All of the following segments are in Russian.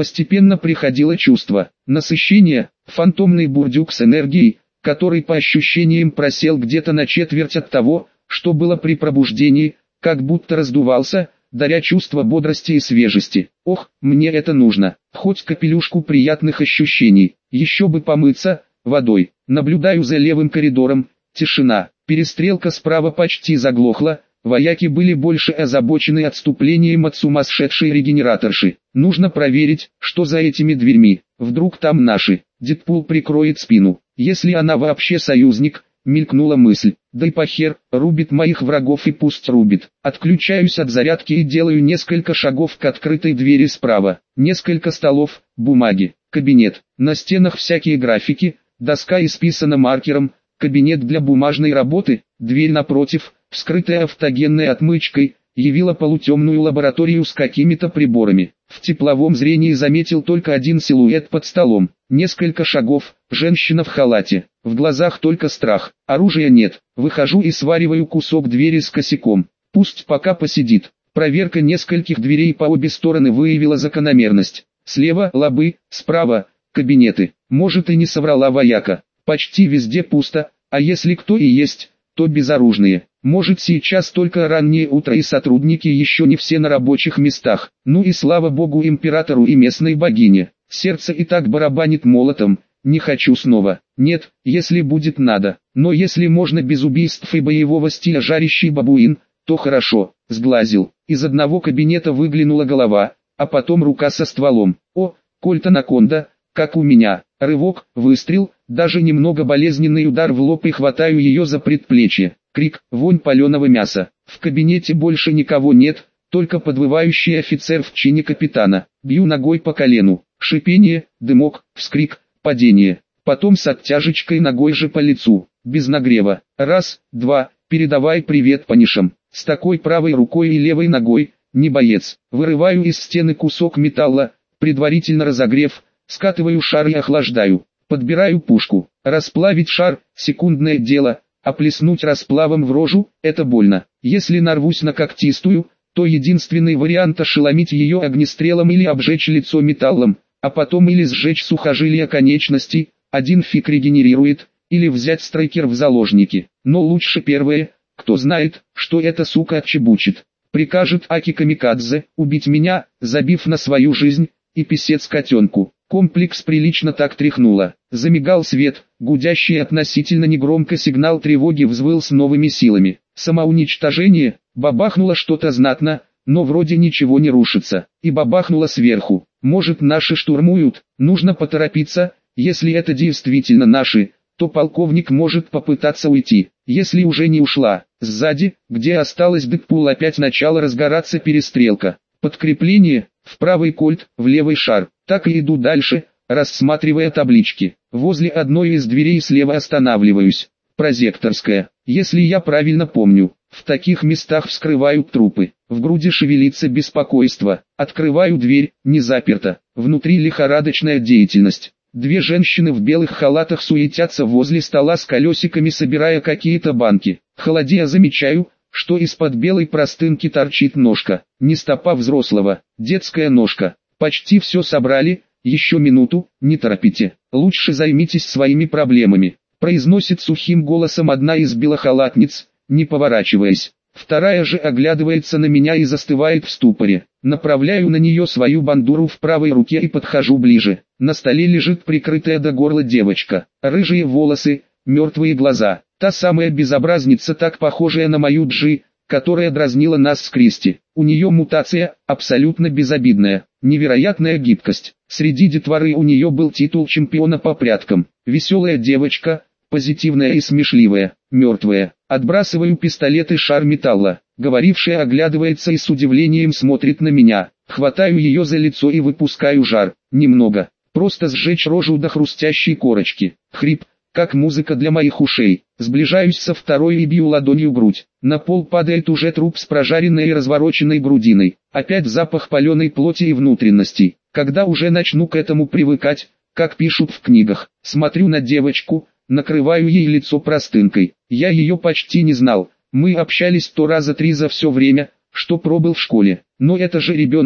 Постепенно приходило чувство насыщения, фантомный бурдюк с энергией, который по ощущениям просел где-то на четверть от того, что было при пробуждении, как будто раздувался, даря чувство бодрости и свежести. Ох, мне это нужно, хоть капелюшку приятных ощущений, еще бы помыться водой. Наблюдаю за левым коридором, тишина, перестрелка справа почти заглохла, вояки были больше озабочены отступлением от сумасшедшей регенераторши. Нужно проверить, что за этими дверьми, вдруг там наши. Дэдпул прикроет спину, если она вообще союзник, мелькнула мысль. Да и похер, рубит моих врагов и пусть рубит. Отключаюсь от зарядки и делаю несколько шагов к открытой двери справа. Несколько столов, бумаги, кабинет, на стенах всякие графики, доска исписана маркером, кабинет для бумажной работы, дверь напротив, вскрытая автогенной отмычкой, явила полутемную лабораторию с какими-то приборами. В тепловом зрении заметил только один силуэт под столом. Несколько шагов, женщина в халате. В глазах только страх. Оружия нет. Выхожу и свариваю кусок двери с косяком. Пусть пока посидит. Проверка нескольких дверей по обе стороны выявила закономерность. Слева лабы, справа кабинеты. Может, и не соврала вояка. Почти везде пусто, а если кто и есть, то безоружные. Может, сейчас только раннее утро и сотрудники еще не все на рабочих местах. Ну и слава богу императору и местной богине. Сердце и так барабанит молотом. Не хочу снова. Нет, если будет надо. Но если можно без убийств и боевого стиля жарящий бабуин, то хорошо. Сглазил. Из одного кабинета выглянула голова, а потом рука со стволом. О, Кольт Анаконда, как у меня. Рывок, выстрел, даже немного болезненный удар в лоб и хватаю ее за предплечье. Крик, вонь паленого мяса. В кабинете больше никого нет, только подвывающий офицер в чине капитана. Бью ногой по колену. Шипение, дымок, вскрик, падение. Потом с оттяжечкой ногой же по лицу. Без нагрева. Раз, два, передавай привет панишам. С такой правой рукой и левой ногой, не боец. Вырываю из стены кусок металла, предварительно разогрев, скатываю шар и охлаждаю. Подбираю пушку. Расплавить шар – секундное дело, а плеснуть расплавом в рожу – это больно. Если нарвусь на когтистую, то единственный вариант ошеломить ее огнестрелом или обжечь лицо металлом, а потом или сжечь сухожилия конечностей, один фиг регенерирует, или взять страйкер в заложники. Но лучше первое, кто знает, что эта сука отчебучит. Прикажет Аки Камикадзе убить меня, забив на свою жизнь, и писец котенку. Комплекс прилично так тряхнуло. Замигал свет, гудящий относительно негромко сигнал тревоги взвыл с новыми силами. Самоуничтожение, бабахнуло что-то знатно, но вроде ничего не рушится. И бабахнуло сверху. Может, наши штурмуют, нужно поторопиться, если это действительно наши, то полковник может попытаться уйти. Если уже не ушла, сзади, где осталась Дэдпул, опять начала разгораться перестрелка. Подкрепление, в правый кольт, в левый шар. Так и иду дальше, рассматривая таблички. Возле одной из дверей слева останавливаюсь. Прозекторская. Если я правильно помню, в таких местах вскрывают трупы. В груди шевелится беспокойство. Открываю дверь, не заперта. Внутри лихорадочная деятельность. Две женщины в белых халатах суетятся возле стола с колесиками, собирая какие-то банки. Холодея замечаю, что из-под белой простынки торчит ножка. Не стопа взрослого, детская ножка. Почти все собрали, еще минуту, не торопите. Лучше займитесь своими проблемами. Произносит сухим голосом одна из белохалатниц, не поворачиваясь. Вторая же оглядывается на меня и застывает в ступоре. Направляю на нее свою бандуру в правой руке и подхожу ближе. На столе лежит прикрытая до горла девочка. Рыжие волосы, мертвые глаза. Та самая безобразница, так похожая на мою Джи, которая дразнила нас с Кристи. У нее мутация, абсолютно безобидная. Невероятная гибкость. Среди детворы у нее был титул чемпиона по пряткам. Веселая девочка, позитивная и смешливая, мертвая. Отбрасываю пистолет и шар металла. Говорившая оглядывается и с удивлением смотрит на меня. Хватаю ее за лицо и выпускаю жар. Немного. Просто сжечь рожу до хрустящей корочки. Хрип, как музыка для моих ушей. Сближаюсь со второй и бью ладонью грудь. На пол падает уже труп с прожаренной и развороченной грудиной. Опять запах паленой плоти и внутренностей. Когда уже начну к этому привыкать, как пишут в книгах, смотрю на девочку, накрываю ей лицо простынкой. Я ее почти не знал. Мы общались 100 раза 3 за все время, что пробыл в школе. Но это же ребенок,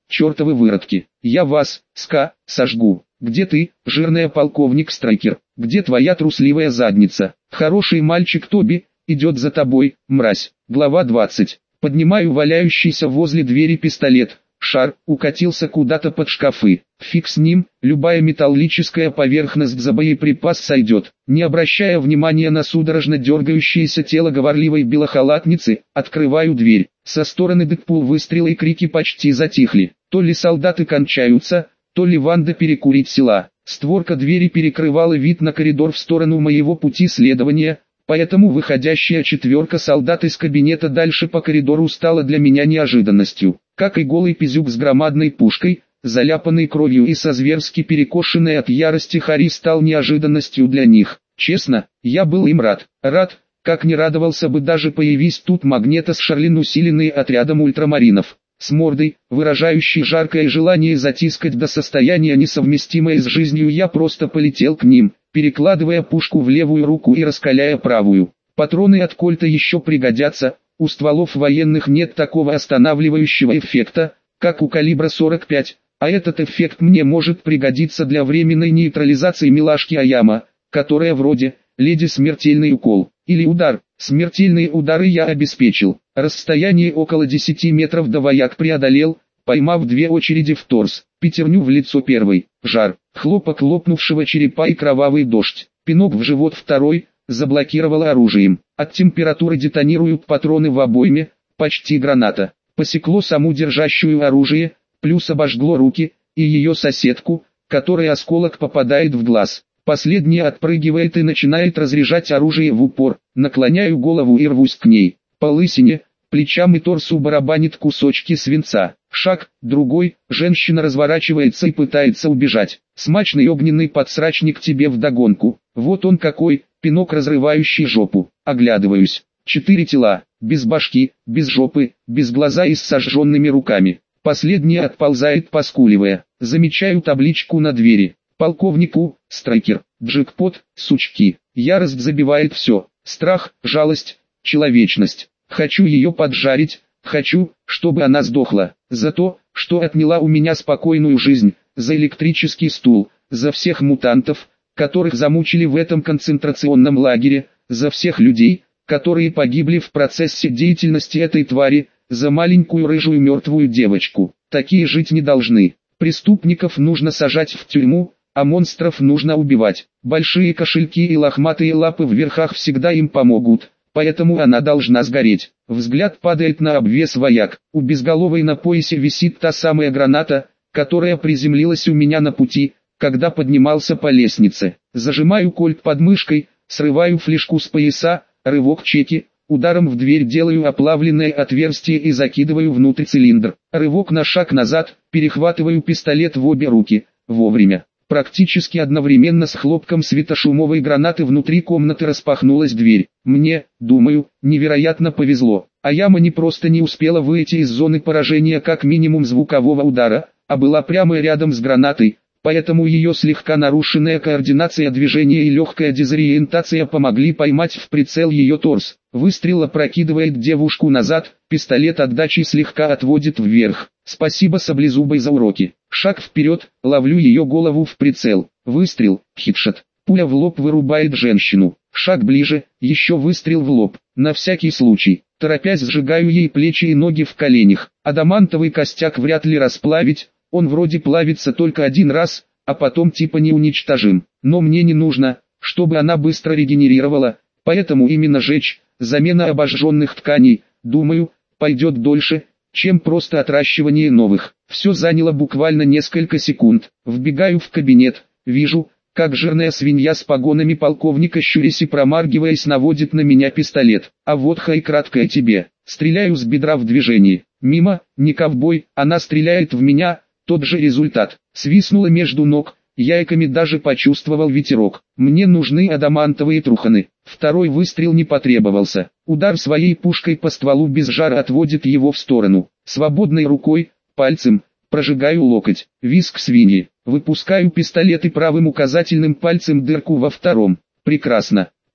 чертовы выродки. Я вас, сожгу. Где ты, жирная полковник Страйкер? Где твоя трусливая задница? Хороший мальчик Тоби идет за тобой, мразь. Глава 20. Поднимаю валяющийся возле двери пистолет. Шар укатился куда-то под шкафы. Фиг с ним, любая металлическая поверхность за боеприпас сойдет. Не обращая внимания на судорожно дергающееся тело говорливой белохалатницы, открываю дверь. Со стороны Дэдпул выстрелы и крики почти затихли. То ли солдаты кончаются, то ли Ванда перекурить села. Створка двери перекрывала вид на коридор в сторону моего пути следования, поэтому выходящая четверка солдат из кабинета дальше по коридору стала для меня неожиданностью. Как и голый пизюк с громадной пушкой, заляпанной кровью и со зверски перекошенной от ярости Хари стал неожиданностью для них. Честно, я был им рад, как не радовался бы даже появись тут Магнето с Шарлин, усиленные отрядом ультрамаринов. С мордой, выражающей жаркое желание затискать до состояния несовместимое с жизнью, я просто полетел к ним, перекладывая пушку в левую руку и раскаляя правую. Патроны от кольта еще пригодятся, у стволов военных нет такого останавливающего эффекта, как у калибра 45, а этот эффект мне может пригодиться для временной нейтрализации милашки Аяма, которая вроде «Леди Смертельный укол» или «Удар». Смертельные удары я обеспечил. Расстояние около 10 метров до вояк преодолел, поймав 2 очереди в торс, пятерню в лицо первой, жар, хлопок лопнувшего черепа и кровавый дождь, пинок в живот второй, заблокировало оружием. От температуры детонируют патроны в обойме, почти граната. Посекло саму держащую оружие, плюс обожгло руки, и ее соседку, которой осколок попадает в глаз. Последняя отпрыгивает и начинает разряжать оружие в упор. Наклоняю голову и рвусь к ней. По лысине, плечам и торсу барабанит кусочки свинца. Шаг, другой, женщина разворачивается и пытается убежать. Смачный огненный подсрачник тебе вдогонку. Вот он какой, пинок разрывающий жопу. Оглядываюсь. 4 тела, без башки, без жопы, без глаза и с сожженными руками. Последняя отползает поскуливая. Замечаю табличку на двери. Полковнику, Страйкер, джекпот, сучки. Ярость забивает все. Страх, жалость, человечность. Хочу ее поджарить, хочу, чтобы она сдохла. За то, что отняла у меня спокойную жизнь, за электрический стул, за всех мутантов, которых замучили в этом концентрационном лагере, за всех людей, которые погибли в процессе деятельности этой твари, за маленькую рыжую мертвую девочку. Такие жить не должны. Преступников нужно сажать в тюрьму, а монстров нужно убивать. Большие кошельки и лохматые лапы в верхах всегда им помогут, поэтому она должна сгореть. Взгляд падает на обвес вояк. У безголовой на поясе висит та самая граната, которая приземлилась у меня на пути, когда поднимался по лестнице. Зажимаю кольт под мышкой, срываю флешку с пояса, рывок чеки, ударом в дверь делаю оплавленное отверстие и закидываю внутрь цилиндр. Рывок на шаг назад, перехватываю пистолет в обе руки, вовремя. Практически одновременно с хлопком светошумовой гранаты внутри комнаты распахнулась дверь. Мне, думаю, невероятно повезло. Аяма не просто не успела выйти из зоны поражения как минимум звукового удара, а была прямо рядом с гранатой, поэтому ее слегка нарушенная координация движения и легкая дезориентация помогли поймать в прицел ее торс. Выстрел опрокидывает девушку назад, пистолет отдачи слегка отводит вверх. Спасибо саблезубой за уроки. Шаг вперед, ловлю ее голову в прицел. Выстрел, хитшот. Пуля в лоб вырубает женщину. Шаг ближе, еще выстрел в лоб. На всякий случай, торопясь сжигаю ей плечи и ноги в коленях. Адамантовый костяк вряд ли расплавить, он вроде плавится только один раз, а потом типа неуничтожим. Но мне не нужно, чтобы она быстро регенерировала, поэтому именно жечь, замена обожженных тканей, думаю, пойдет дольше, чем просто отращивание новых. Все заняло буквально несколько секунд. Вбегаю в кабинет, вижу, как жирная свинья с погонами полковника щурясь и промаргиваясь наводит на меня пистолет. А вот хай краткое тебе. Стреляю с бедра в движении. Мимо, не ковбой, она стреляет в меня, тот же результат. Свистнуло между ног, яйками даже почувствовал ветерок. Мне нужны адамантовые труханы. Второй выстрел не потребовался. Удар своей пушкой по стволу без жара отводит его в сторону. Свободной рукой, пальцем, прожигаю локоть. Визг свиньи. Выпускаю пистолет и правым указательным пальцем дырку во втором. Прекрасно.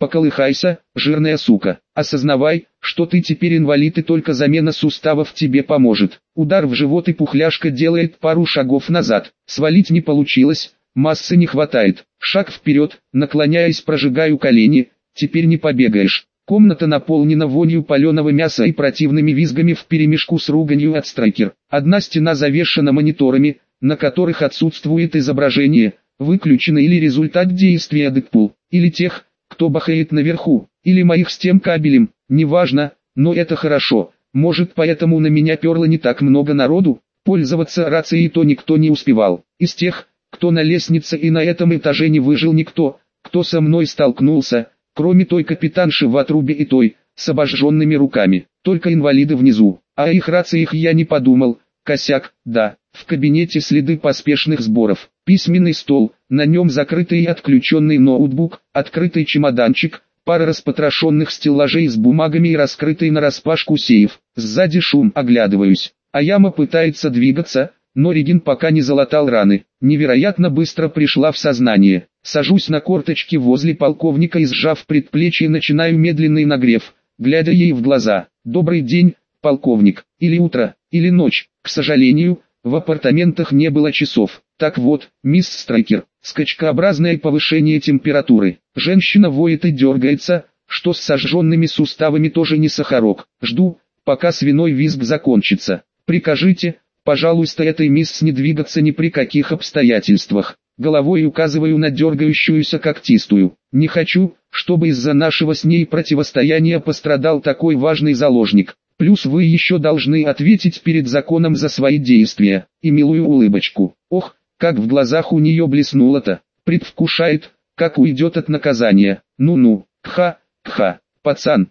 Поколыхайся, жирная сука. Осознавай, что ты теперь инвалид и только замена суставов тебе поможет. Удар в живот и пухляшка делает пару шагов назад. Свалить не получилось, массы не хватает. Шаг вперед, наклоняясь, прожигаю колени, теперь не побегаешь. Комната наполнена вонью паленого мяса и противными визгами вперемешку с руганью от Страйкер. Одна стена завешена мониторами, на которых отсутствует изображение, выключено или результат действия Дэдпул, или тех, кто бахает наверху, или моих с тем кабелем, неважно, но это хорошо. Может, поэтому на меня перло не так много народу? Пользоваться рацией то никто не успевал. Из тех, кто на лестнице и на этом этаже не выжил никто, кто со мной столкнулся, кроме той капитанши в отрубе и той, с обожженными руками. Только инвалиды внизу. А о их рациях я не подумал. Косяк, да. В кабинете следы поспешных сборов. Письменный стол, на нем закрытый и отключенный ноутбук, открытый чемоданчик, пара распотрошенных стеллажей с бумагами и раскрытый нараспашку сейф. Сзади шум, оглядываюсь. Аяма пытается двигаться, но Регин пока не залатал раны. Невероятно быстро пришла в сознание. Сажусь на корточки возле полковника и, сжав предплечье, начинаю медленный нагрев, глядя ей в глаза. «Добрый день, полковник, или утро, или ночь». К сожалению, в апартаментах не было часов. Так вот, мисс Страйкер, скачкообразное повышение температуры. Женщина воет и дергается, что с сожженными суставами тоже не сахарок. Жду, пока свиной визг закончится. Прикажите, пожалуйста, этой мисс не двигаться ни при каких обстоятельствах. Головой указываю на дергающуюся когтистую. Не хочу, чтобы из-за нашего с ней противостояния пострадал такой важный заложник. Плюс вы еще должны ответить перед законом за свои действия. И милую улыбочку. Ох, как в глазах у нее блеснуло-то. Предвкушает, как уйдет от наказания. Ну-ну, кха, пацан,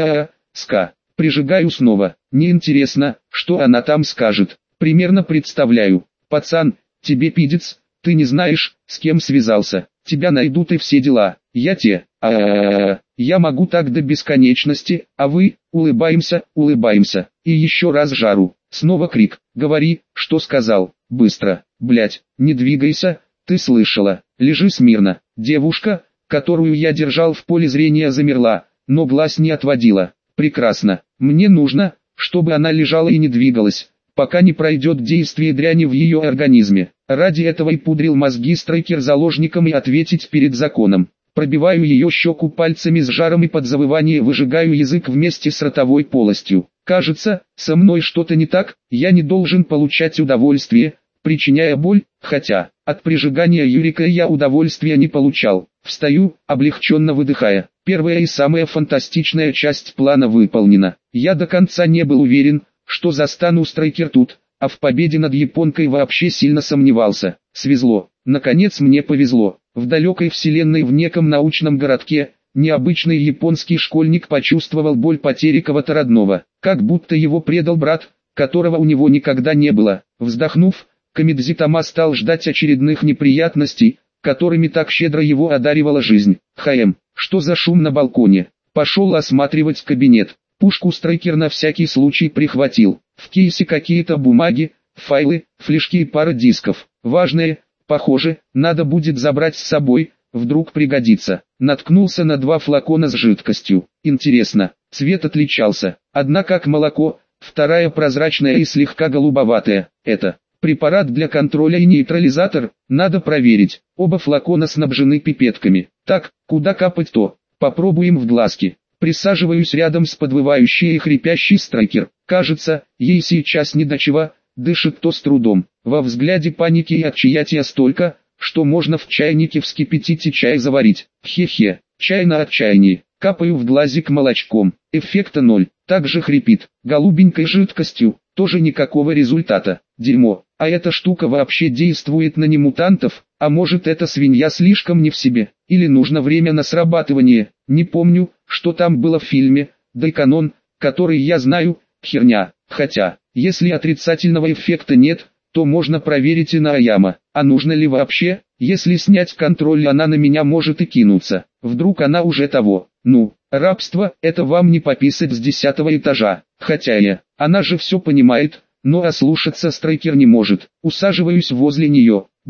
ска. Прижигаю снова. Неинтересно, что она там скажет. Примерно представляю. Пацан, тебе пидец, ты не знаешь, с кем связался. Тебя найдут и все дела. Я я могу так до бесконечности, а вы, улыбаемся. И еще раз жару. Снова крик. Говори, что сказал. Быстро. Блять, не двигайся, ты слышала. Лежи смирно. Девушка, которую я держал в поле зрения, замерла, но глаз не отводила. Прекрасно. Мне нужно, чтобы она лежала и не двигалась, пока не пройдет действие дряни в ее организме. Ради этого и пудрил мозги Страйкер заложником и ответить перед законом. Пробиваю ее щеку пальцами с жаром и под завывание выжигаю язык вместе с ротовой полостью. Кажется, со мной что-то не так, я не должен получать удовольствие, причиняя боль, хотя, от прижигания Юрика я удовольствия не получал. Встаю, облегченно выдыхая. Первая и самая фантастичная часть плана выполнена. Я до конца не был уверен, что застану Страйкер тут, а в победе над японкой вообще сильно сомневался. Свезло. Наконец мне повезло. В далекой вселенной в неком научном городке, необычный японский школьник почувствовал боль потери кого-то родного, как будто его предал брат, которого у него никогда не было. Вздохнув, Камидзитама стал ждать очередных неприятностей, которыми так щедро его одаривала жизнь. Что за шум на балконе? Пошел осматривать кабинет. Пушку Страйкер на всякий случай прихватил. В кейсе какие-то бумаги, файлы, флешки и пара дисков. Важные, похоже, надо будет забрать с собой, вдруг пригодится. Наткнулся на 2 флакона с жидкостью. Интересно, цвет отличался. Одна как молоко, вторая прозрачная и слегка голубоватая. Это препарат для контроля и нейтрализатор, надо проверить. Оба флакона снабжены пипетками. Так, куда капать-то? Попробуем в глазки. Присаживаюсь рядом с подвывающей и хрипящей Страйкер. Кажется, ей сейчас не до чего, дышит то с трудом. Во взгляде паники и отчаятия столько, что можно в чайнике вскипятить и чай заварить. Хе-хе, чай на отчаянии. Капаю в глазик молочком. Эффекта 0. Также хрипит. Голубенькой жидкостью. Тоже никакого результата. Дерьмо. А эта штука вообще действует на немутантов? А может, эта свинья слишком не в себе? Или нужно время на срабатывание? Не помню, что там было в фильме. Да и канон, который я знаю, херня. Хотя, если отрицательного эффекта нет, то можно проверить и на Аяма. А нужно ли вообще? Если снять контроль, она на меня может и кинуться. Вдруг она уже того. Ну, рабство, это вам не пописать с 10-го этажа. Хотя она же все понимает, но ослушаться Страйкер не может. Усаживаюсь возле нее. Блин,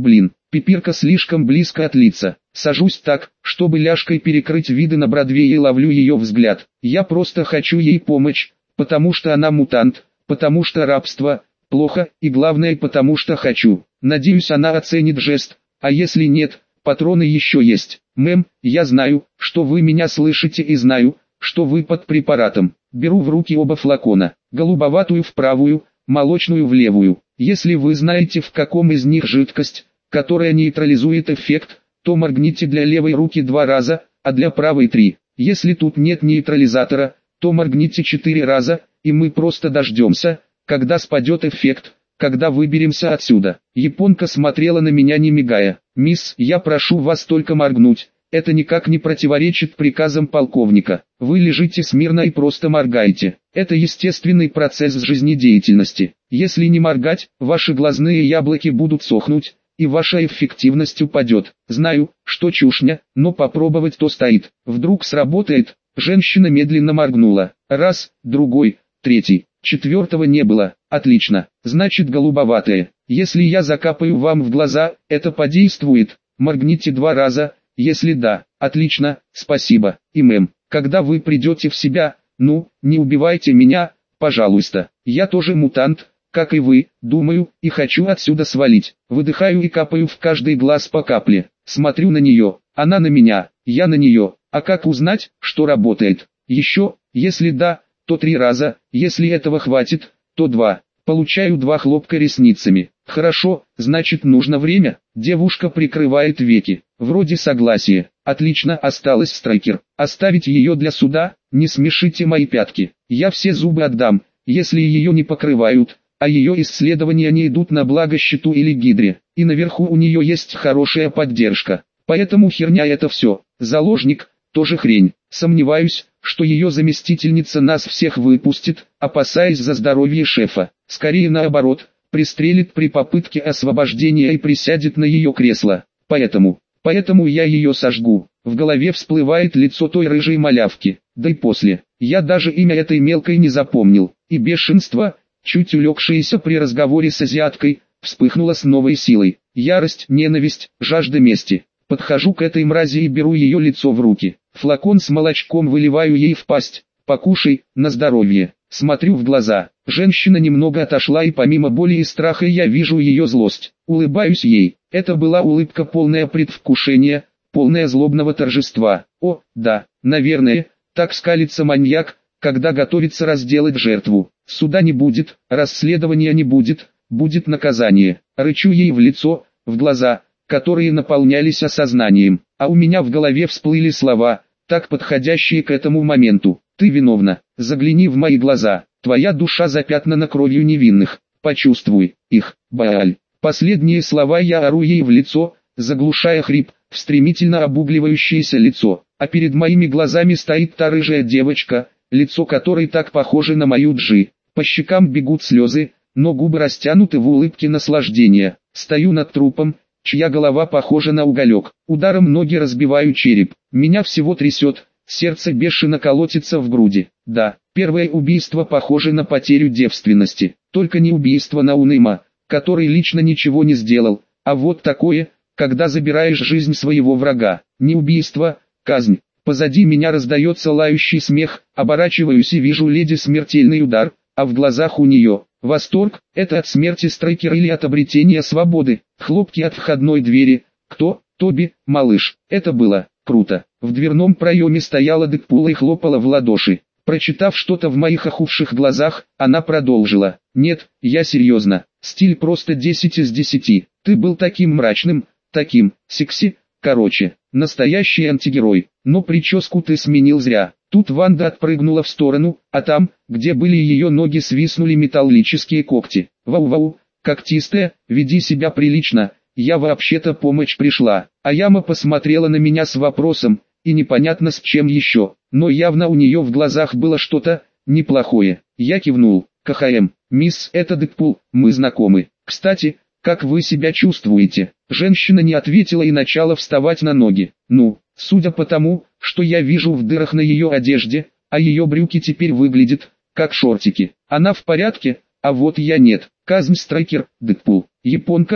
Пипирка слишком близко от лица. Сажусь так, чтобы ляжкой перекрыть виды на Бродвее, и ловлю ее взгляд. Я просто хочу ей помочь, потому что она мутант, потому что рабство плохо, и главное, потому что хочу. Надеюсь, она оценит жест, а если нет, патроны еще есть. Мэм, я знаю, что вы меня слышите, и знаю, что вы под препаратом. Беру в руки оба флакона, голубоватую в правую, молочную в левую. Если вы знаете, в каком из них жидкость, которая нейтрализует эффект, то моргните для левой руки 2 раза, а для правой 3. Если тут нет нейтрализатора, то моргните 4 раза, и мы просто дождемся, когда спадет эффект, когда выберемся отсюда. Японка смотрела на меня не мигая. «Мисс, я прошу вас только моргнуть. Это никак не противоречит приказам полковника. Вы лежите смирно и просто моргаете. Это естественный процесс жизнедеятельности. Если не моргать, ваши глазные яблоки будут сохнуть, и ваша эффективность упадет. Знаю, что чушня, но попробовать то стоит. Вдруг сработает». Женщина медленно моргнула. Раз, другой, третий. Четвертого не было. Отлично. Значит, голубоватые. Если я закапаю вам в глаза, это подействует. Моргните 2 раза. Если да, отлично, спасибо. И мэм, когда вы придете в себя, не убивайте меня, пожалуйста. Я тоже мутант, как и вы, думаю, и хочу отсюда свалить. Выдыхаю и капаю в каждый глаз по капле. Смотрю на нее, она на меня, я на нее. А как узнать, что работает? Еще, если да, то 3 раза, если этого хватит, то 2. Получаю 2 хлопка ресницами. Хорошо, значит, нужно время. Девушка прикрывает веки. Вроде согласие. Отлично, осталось Страйкер. Оставить ее для суда? Не смешите мои пятки. Я все зубы отдам, если ее не покрывают, а ее исследования не идут на благо Щиту или Гидре. И наверху у нее есть хорошая поддержка. Поэтому херня это все. Заложник тоже хрень. Сомневаюсь, что ее заместительница нас всех выпустит, опасаясь за здоровье шефа. Скорее наоборот, пристрелит при попытке освобождения и присядет на ее кресло. Поэтому я ее сожгу. В голове всплывает лицо той рыжей малявки. Да и после. Я даже имя этой мелкой не запомнил. И бешенство, чуть улегшееся при разговоре с азиаткой, вспыхнуло с новой силой. Ярость, ненависть, жажда мести. Подхожу к этой мрази и беру ее лицо в руки. Флакон с молочком выливаю ей в пасть. Покушай, на здоровье. Смотрю в глаза. Женщина немного отошла, и помимо боли и страха я вижу ее злость. Улыбаюсь ей. Это была улыбка, полная предвкушения, полная злобного торжества. О, да, наверное, так скалится маньяк, когда готовится разделать жертву. Суда не будет, расследования не будет, будет наказание. Рычу ей в лицо, в глаза, которые наполнялись осознанием, а у меня в голове всплыли слова, так подходящие к этому моменту. Ты виновна, загляни в мои глаза, твоя душа запятнана кровью невинных, почувствуй их, Бааль. Последние слова я ору ей в лицо, заглушая хрип, в стремительно обугливающееся лицо, а перед моими глазами стоит та рыжая девочка, лицо которой так похоже на мою Джи. По щекам бегут слезы, но губы растянуты в улыбке наслаждения. Стою над трупом, чья голова похожа на уголек. Ударом ноги разбиваю череп. Меня всего трясет, сердце бешено колотится в груди. Да, первое убийство похоже на потерю девственности. Только не убийство Наунэма, который лично ничего не сделал, а вот такое, когда забираешь жизнь своего врага. Не убийство, казнь. Позади меня раздается лающий смех, оборачиваюсь и вижу леди смертельный удар, а в глазах у нее восторг. Это от смерти Страйкера или от обретения свободы? Хлопки от входной двери. Кто? Тоби, малыш. Это было круто. В дверном проеме стояла Дэдпул и хлопала в ладоши. Прочитав что-то в моих охувших глазах, она продолжила. Нет, я серьезно. Стиль просто 10 из 10. Ты был таким мрачным, таким секси. Короче, настоящий антигерой. Но прическу ты сменил зря. Тут Ванда отпрыгнула в сторону, а там, где были ее ноги, свиснули металлические когти. Вау-вау, когтистая, веди себя прилично, я вообще-то помочь пришла. А Яма посмотрела на меня с вопросом, и непонятно с чем еще, но явно у нее в глазах было что-то неплохое. Я кивнул. КХМ, мисс, это Дэдпул, мы знакомы. Кстати, как вы себя чувствуете? Женщина не ответила и начала вставать на ноги. Судя по тому, что я вижу в дырах на ее одежде, а ее брюки теперь выглядят как шортики. Она в порядке, а вот я нет. Казнь Страйкер, Дэдпул. Японка,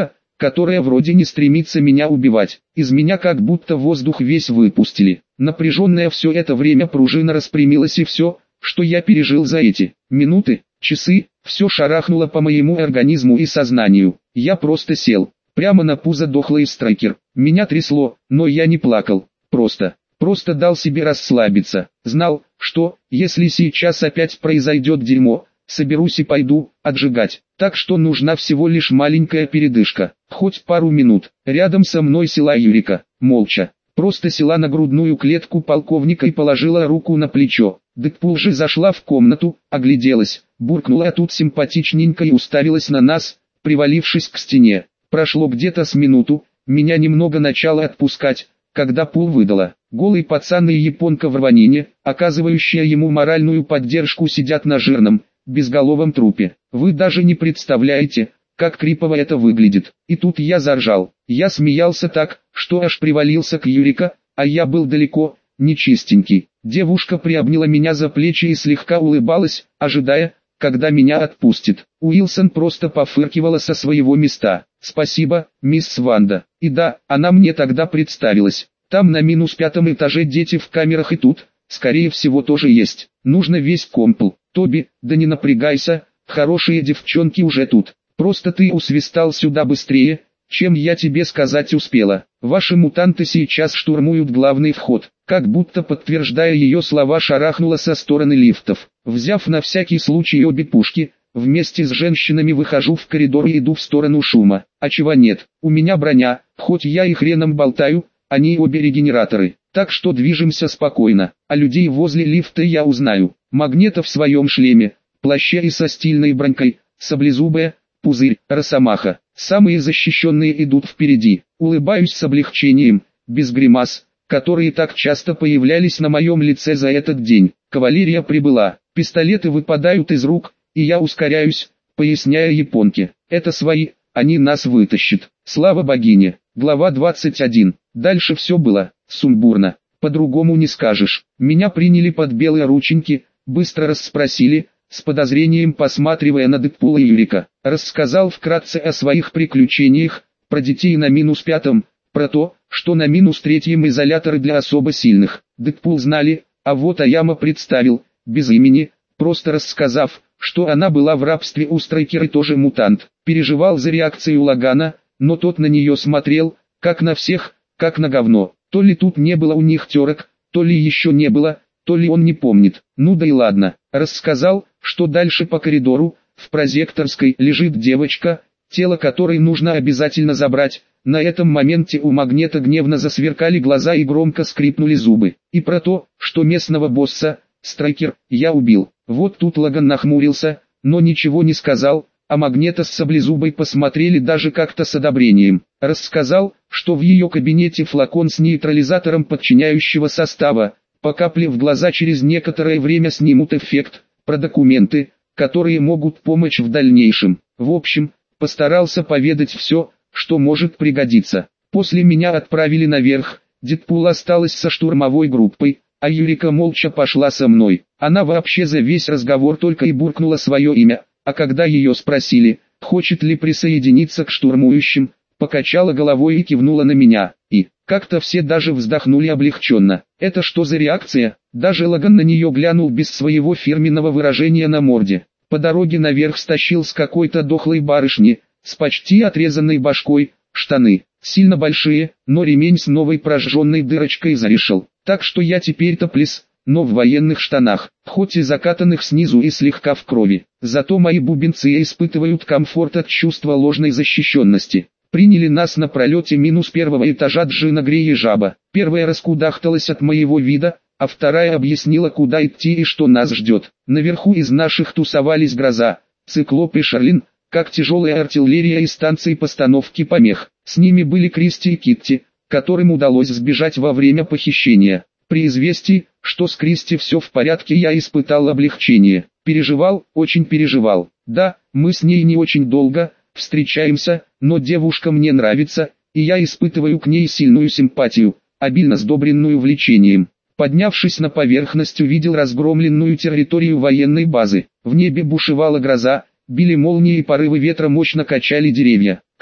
которая вроде не стремится меня убивать. Из меня как будто воздух весь выпустили. Напряженная все это время пружина распрямилась, и все, что я пережил за эти минуты, часы, все шарахнуло по моему организму и сознанию. Я просто сел, прямо на пузо дохлый страйкер. Меня трясло, но я не плакал, просто дал себе расслабиться. Знал, что, если сейчас опять произойдет дерьмо, соберусь и пойду отжигать. Так что нужна всего лишь маленькая передышка, хоть пару минут. Рядом со мной села Юрика, молча. Просто села на грудную клетку полковника и положила руку на плечо. Дэдпул же зашла в комнату, огляделась, буркнула тут симпатичненько и уставилась на нас, привалившись к стене. Прошло где-то с минуту, меня немного начало отпускать, когда Пул выдала. Голый пацан и японка в рванине, оказывающая ему моральную поддержку, сидят на жирном, безголовом трупе. Вы даже не представляете, как крипово это выглядит. И тут я заржал. Я смеялся так, что аж привалился к Юрика, а я был далеко, не чистенький. Девушка приобняла меня за плечи и слегка улыбалась, ожидая, когда меня отпустит. Уилсон просто пофыркивала со своего места. «Спасибо, мисс Ванда». И да, она мне тогда представилась. Там на -5 этаже дети в камерах, и тут, скорее всего, тоже есть. Нужно весь компл. Тоби, да не напрягайся, хорошие девчонки уже тут. Просто ты усвистал сюда быстрее, чем я тебе сказать успела. Ваши мутанты сейчас штурмуют главный вход. Как будто подтверждая ее слова, шарахнула со стороны лифтов. Взяв на всякий случай обе пушки, вместе с женщинами выхожу в коридор и иду в сторону шума. А чего нет, у меня броня, хоть я и хреном болтаю, они обе регенераторы. Так что движемся спокойно, а людей возле лифта я узнаю. Магнета в своем шлеме, плаще и со стильной бронькой, саблезубая, Пузырь, Росомаха. Самые защищенные идут впереди. Улыбаюсь с облегчением, без гримас, которые так часто появлялись на моем лице за этот день. Кавалерия прибыла, пистолеты выпадают из рук, и я ускоряюсь, поясняя японке. Это свои, они нас вытащат. Слава богине. Глава 21. Дальше все было сумбурно, по-другому не скажешь. Меня приняли под белые рученьки, быстро расспросили, с подозрением посматривая на Дэдпула и Юрика. Рассказал вкратце о своих приключениях, про детей на -5, про то, что на -3 изоляторы для особо сильных. Дэдпул знали, а вот Аяма представил, без имени, просто рассказав, что она была в рабстве у Страйкера и тоже мутант. Переживал за реакцию Лагана, но тот на нее смотрел, как на всех, как на говно. То ли тут не было у них терок, то ли еще не было, то ли он не помнит. Ну да и ладно. Рассказал, что дальше по коридору, в прозекторской, лежит девочка, тело которой нужно обязательно забрать. На этом моменте у Магнета гневно засверкали глаза и громко скрипнули зубы. И про то, что местного босса, Страйкер, я убил. Вот тут Лаган нахмурился, но ничего не сказал, а Магнета с Саблезубой посмотрели даже как-то с одобрением. Рассказал, что в ее кабинете флакон с нейтрализатором подчиняющего состава, по капле в глаза через некоторое время снимут эффект, про документы, которые могут помочь в дальнейшем. В общем, постарался поведать все, что может пригодиться. После меня отправили наверх, Дэдпул осталась со штурмовой группой, а Юрика молча пошла со мной. Она вообще за весь разговор только и буркнула свое имя, а когда ее спросили, хочет ли присоединиться к штурмующим, покачала головой и кивнула на меня. И, как-то все даже вздохнули облегченно. Это что за реакция? Даже Лаган на нее глянул без своего фирменного выражения на морде. По дороге наверх стащил с какой-то дохлой барышни, с почти отрезанной башкой, штаны. Сильно большие, но ремень с новой прожженной дырочкой зарешил. Так что я теперь топлес, но в военных штанах, хоть и закатанных снизу и слегка в крови. Зато мои бубенцы испытывают комфорт от чувства ложной защищенности. Приняли нас на пролете -1 этажа Джина Грей и Жаба. Первая раскудахталась от моего вида, а вторая объяснила, куда идти и что нас ждет. Наверху из наших тусовались Гроза, Циклоп и Шарлин, как тяжелая артиллерия из станции постановки помех. С ними были Кристи и Китти, которым удалось сбежать во время похищения. При известии, что с Кристи все в порядке, я испытал облегчение. Переживал, очень переживал. Да, мы с ней не очень долго встречаемся, но девушка мне нравится, и я испытываю к ней сильную симпатию, обильно сдобренную влечением. Поднявшись на поверхность, увидел разгромленную территорию военной базы. В небе бушевала гроза, били молнии и порывы ветра мощно качали деревья.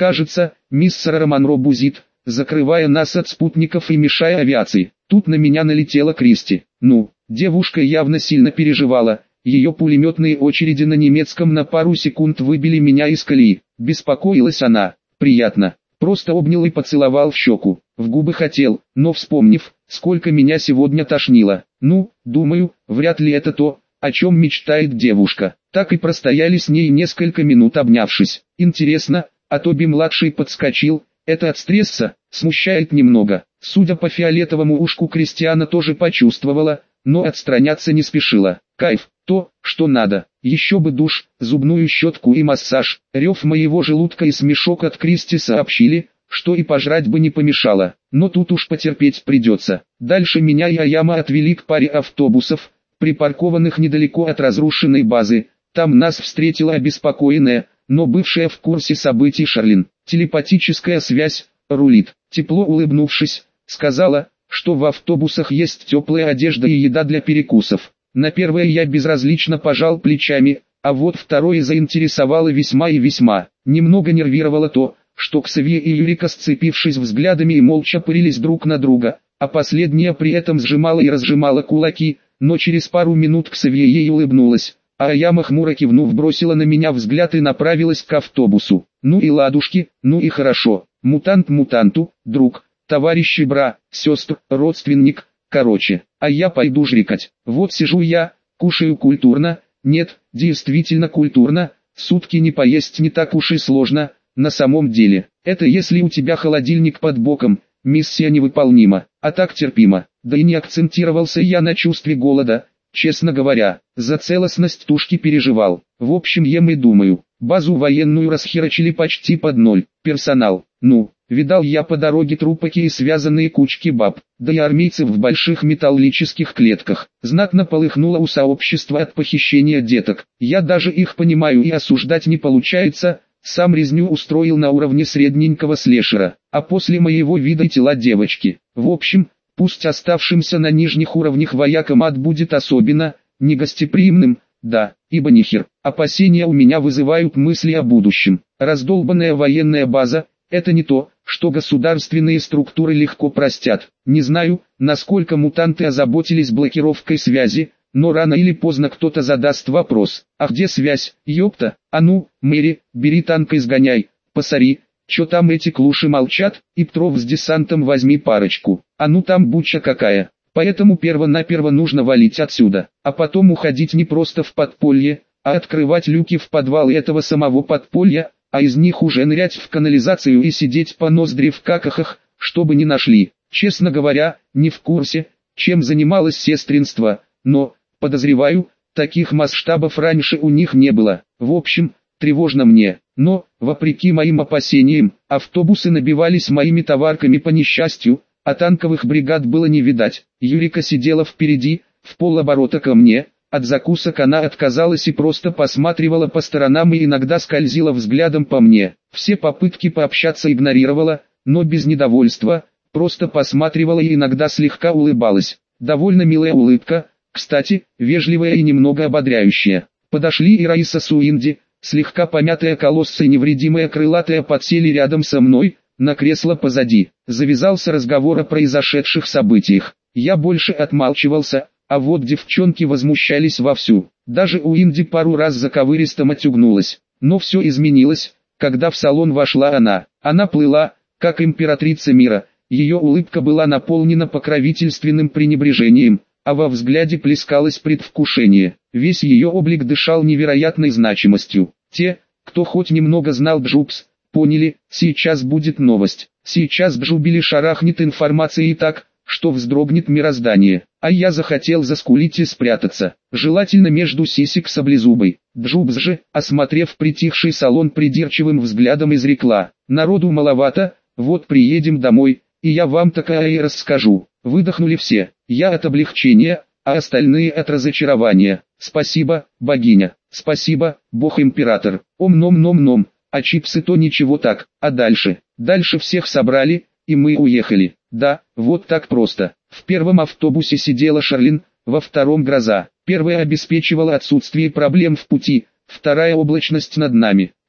Кажется, миссис Монро бузит, закрывая нас от спутников и мешая авиации. Тут на меня налетела Кристи. Ну, девушка явно сильно переживала. Ее пулеметные очереди на немецком на пару секунд выбили меня из колеи. Беспокоилась она. Приятно. Просто обнял и поцеловал в щеку. В губы хотел, но вспомнив, сколько меня сегодня тошнило. Ну, думаю, вряд ли это то, о чем мечтает девушка. Так и простояли с ней несколько минут обнявшись. Интересно, а Тоби-младший подскочил, это от стресса, смущает немного. Судя по фиолетовому ушку, Кристиана тоже почувствовала, но отстраняться не спешила. Кайф, то, что надо. Еще бы душ, зубную щетку и массаж. Рев моего желудка и смешок от Кристи сообщили, что и пожрать бы не помешало. Но тут уж потерпеть придется. Дальше меня и Аяма отвели к паре автобусов, припаркованных недалеко от разрушенной базы. Там нас встретила обеспокоенная, но бывшая в курсе событий Шарлин. Телепатическая связь, рулит. Тепло улыбнувшись, сказала, что в автобусах есть теплая одежда и еда для перекусов. На первое я безразлично пожал плечами, а вот второе заинтересовало весьма и весьма. Немного нервировало то, что Ксавье и Юрика, сцепившись взглядами и молча пырились друг на друга, а последняя при этом сжимала и разжимала кулаки, но через пару минут Ксавье ей улыбнулась, а Аяма хмуро кивнув бросила на меня взгляд и направилась к автобусу. Ну и ладушки, ну и хорошо. Мутант мутанту, друг, товарищи, бра, сестр, родственник, короче, а я пойду жрикать. Вот сижу я, кушаю культурно, нет, действительно культурно, сутки не поесть не так уж и сложно, на самом деле. Это если у тебя холодильник под боком, миссия невыполнима, а так терпимо. Да и не акцентировался я на чувстве голода, честно говоря, за целостность тушки переживал. В общем, ем и думаю. Базу военную расхерачили почти под ноль. Персонал, ну, видал я по дороге трупаки и связанные кучки баб, да и армейцев в больших металлических клетках. Знатно полыхнуло у сообщества от похищения деток. Я даже их понимаю и осуждать не получается. Сам резню устроил на уровне средненького слэшера, а после моего вида тела девочки. В общем, пусть оставшимся на нижних уровнях воякам ад будет особенно негостеприимным, да, ибо нихер. Опасения у меня вызывают мысли о будущем. Раздолбанная военная база – это не то, что государственные структуры легко простят. Не знаю, насколько мутанты озаботились блокировкой связи, но рано или поздно кто-то задаст вопрос: а где связь, ёпта? А ну, Мэри, бери танк и сгоняй, посори, чё там эти клуши молчат, и Петров с десантом возьми парочку. А ну там буча какая. Поэтому перво-наперво нужно валить отсюда, а потом уходить не просто в подполье, а открывать люки в подвал этого самого подполья, а из них уже нырять в канализацию и сидеть по ноздри в какахах, чтобы не нашли. Честно говоря, не в курсе, чем занималось сестринство, но, подозреваю, таких масштабов раньше у них не было. В общем, тревожно мне, но, вопреки моим опасениям, автобусы набивались моими товарками по несчастью, а танковых бригад было не видать. Юрика сидела впереди, в полоборота ко мне, от закусок она отказалась и просто посматривала по сторонам и иногда скользила взглядом по мне. Все попытки пообщаться игнорировала, но без недовольства, просто посматривала и иногда слегка улыбалась. Довольно милая улыбка, кстати, вежливая и немного ободряющая. Подошли и Раиса с Уинди, слегка помятая колосса и невредимая крылатая подсели рядом со мной, на кресло позади. Завязался разговор о произошедших событиях. Я больше отмалчивался, а вот девчонки возмущались вовсю. Даже Уинди пару раз заковыристо матюгнулась. Но все изменилось, когда в салон вошла она. Она плыла, как императрица мира. Ее улыбка была наполнена покровительственным пренебрежением, а во взгляде плескалось предвкушение. Весь ее облик дышал невероятной значимостью. Те, кто хоть немного знал Джубс, поняли, сейчас будет новость. Сейчас Джубили шарахнет информацией так, что вздрогнет мироздание. А я захотел заскулить и спрятаться, желательно между сисек саблезубой. Джубс же, осмотрев притихший салон придирчивым взглядом, изрекла: народу маловато, вот приедем домой, и я вам такая и расскажу. Выдохнули все, я от облегчения, а остальные от разочарования. Спасибо, богиня, спасибо, бог-император. Ом-ном-ном-ном. А чипсы то ничего так, а дальше? Дальше всех собрали, и мы уехали. Да, вот так просто. В первом автобусе сидела Шарлин, во втором Гроза. Первая обеспечивала отсутствие проблем в пути, вторая облачность над нами.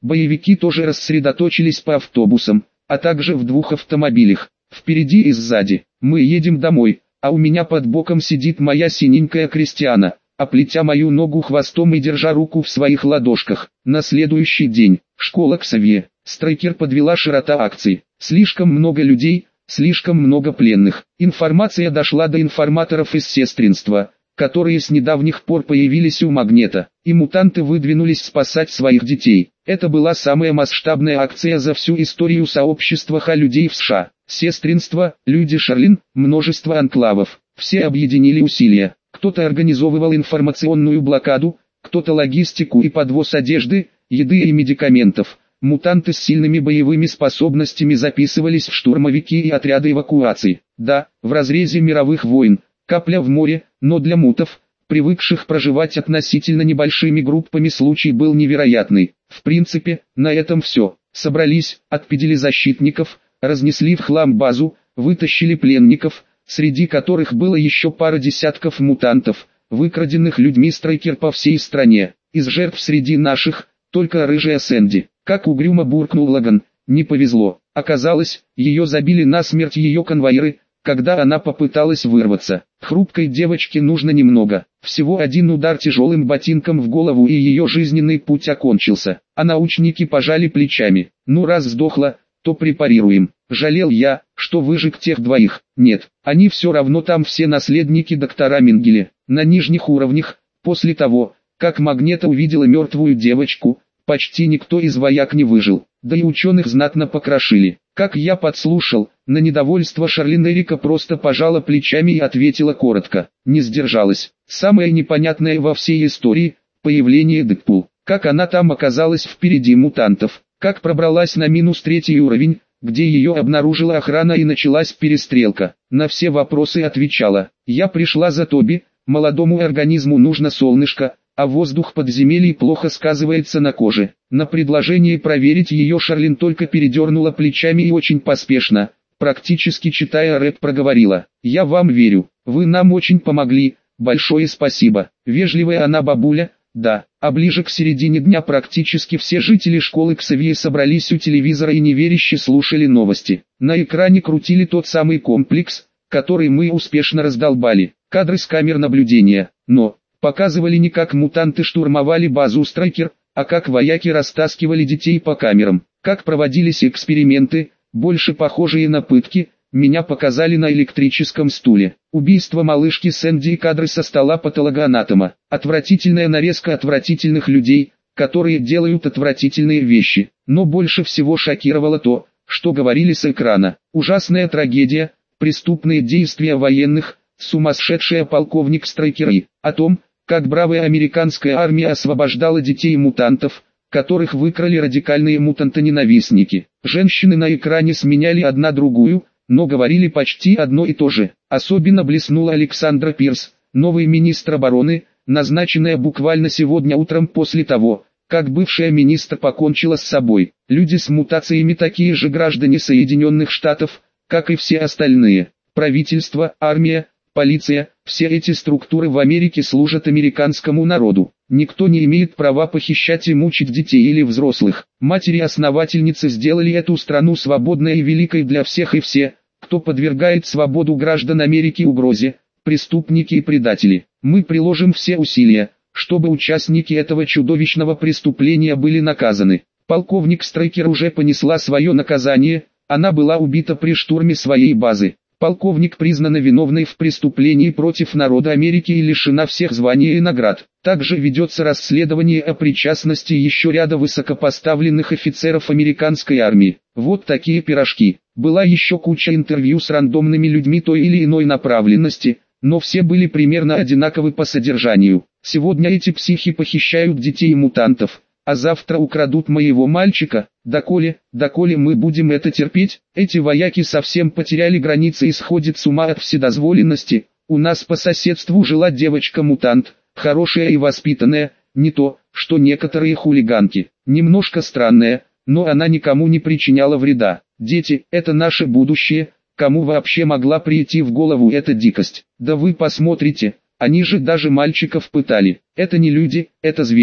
Боевики тоже рассредоточились по автобусам, а также в 2 автомобилях, впереди и сзади. Мы едем домой, а у меня под боком сидит моя синенькая Кристиана, оплетя мою ногу хвостом и держа руку в своих ладошках. На следующий день, школа Ксавье. Страйкер подвела широта акций. Слишком много людей, слишком много пленных. Информация дошла до информаторов из сестринства, которые с недавних пор появились у Магнета, и мутанты выдвинулись спасать своих детей. Это была самая масштабная акция за всю историю сообщества людей в США. Сестринство, люди Шарлин, множество анклавов. Все объединили усилия. Кто-то организовывал информационную блокаду, кто-то логистику и подвоз одежды, еды и медикаментов. Мутанты с сильными боевыми способностями записывались в штурмовики и отряды эвакуации. Да, в разрезе мировых войн, капля в море, но для мутов, привыкших проживать относительно небольшими группами, случай был невероятный. В принципе, на этом все. Собрались, отпилили защитников, разнесли в хлам базу, вытащили пленников, среди которых было еще пара десятков мутантов, выкраденных людьми Страйкер по всей стране. Из жертв среди наших, только рыжая Сэнди. Как угрюмо буркнул Лаган, не повезло. Оказалось, ее забили насмерть ее конвоиры, когда она попыталась вырваться. Хрупкой девочке нужно немного. Всего один удар тяжелым ботинком в голову, и ее жизненный путь окончился. А научники пожали плечами. Ну, раз сдохла, то препарируем. Жалел я, что выжег тех двоих. Нет, они все равно там все наследники доктора Менгеле. На нижних уровнях, после того, как Магнета увидела мертвую девочку, почти никто из вояк не выжил. Да и ученых знатно покрошили. Как я подслушал, на недовольство Шарлин Эрика просто пожала плечами и ответила коротко. Не сдержалась. Самое непонятное во всей истории – появление Дэдпул. Как она там оказалась впереди мутантов. Как пробралась на -3 уровень, где ее обнаружила охрана и началась перестрелка. На все вопросы отвечала. Я пришла за Тоби, молодому организму нужно солнышко, а воздух подземелий плохо сказывается на коже. На предложение проверить ее Шарлин только передернула плечами и очень поспешно, практически читая рэп, проговорила. «Я вам верю, вы нам очень помогли, большое спасибо». Вежливая она бабуля, да. А ближе к середине дня практически все жители школы Ксавье собрались у телевизора и неверяще слушали новости. На экране крутили тот самый комплекс, который мы успешно раздолбали. Кадры с камер наблюдения, но показывали не как мутанты штурмовали базу Страйкер, а как вояки растаскивали детей по камерам. Как проводились эксперименты, больше похожие на пытки, меня показали на электрическом стуле. Убийство малышки Сэнди и кадры со стола патологоанатома. Отвратительная нарезка отвратительных людей, которые делают отвратительные вещи. Но больше всего шокировало то, что говорили с экрана. Ужасная трагедия, преступные действия военных, сумасшедшая полковник Страйкер и о том, как бравая американская армия освобождала детей-мутантов, которых выкрали радикальные мутантоненавистники. Женщины на экране сменяли одна другую, но говорили почти одно и то же. Особенно блеснула Александра Пирс, новый министр обороны, назначенная буквально сегодня утром после того, как бывшая министр покончила с собой. Люди с мутациями такие же граждане Соединенных Штатов, как и все остальные. Правительство, армия, полиция, все эти структуры в Америке служат американскому народу. Никто не имеет права похищать и мучить детей или взрослых. Матери-основательницы сделали эту страну свободной и великой для всех, и все, кто подвергает свободу граждан Америки угрозе, преступники и предатели. Мы приложим все усилия, чтобы участники этого чудовищного преступления были наказаны. Полковник Страйкер уже понесла свое наказание, она была убита при штурме своей базы. Полковник признана виновной в преступлении против народа Америки и лишена всех званий и наград. Также ведется расследование о причастности еще ряда высокопоставленных офицеров американской армии. Вот такие пирожки. Была еще куча интервью с рандомными людьми той или иной направленности, но все были примерно одинаковы по содержанию. Сегодня эти психи похищают детей-мутантов, а завтра украдут моего мальчика. Доколе мы будем это терпеть? Эти вояки совсем потеряли границы и сходят с ума от вседозволенности. У нас по соседству жила девочка-мутант, хорошая и воспитанная, не то, что некоторые хулиганки. Немножко странная, но она никому не причиняла вреда. Дети – это наше будущее, кому вообще могла прийти в голову эта дикость? Да вы посмотрите, они же даже мальчиков пытали. Это не люди, это звери.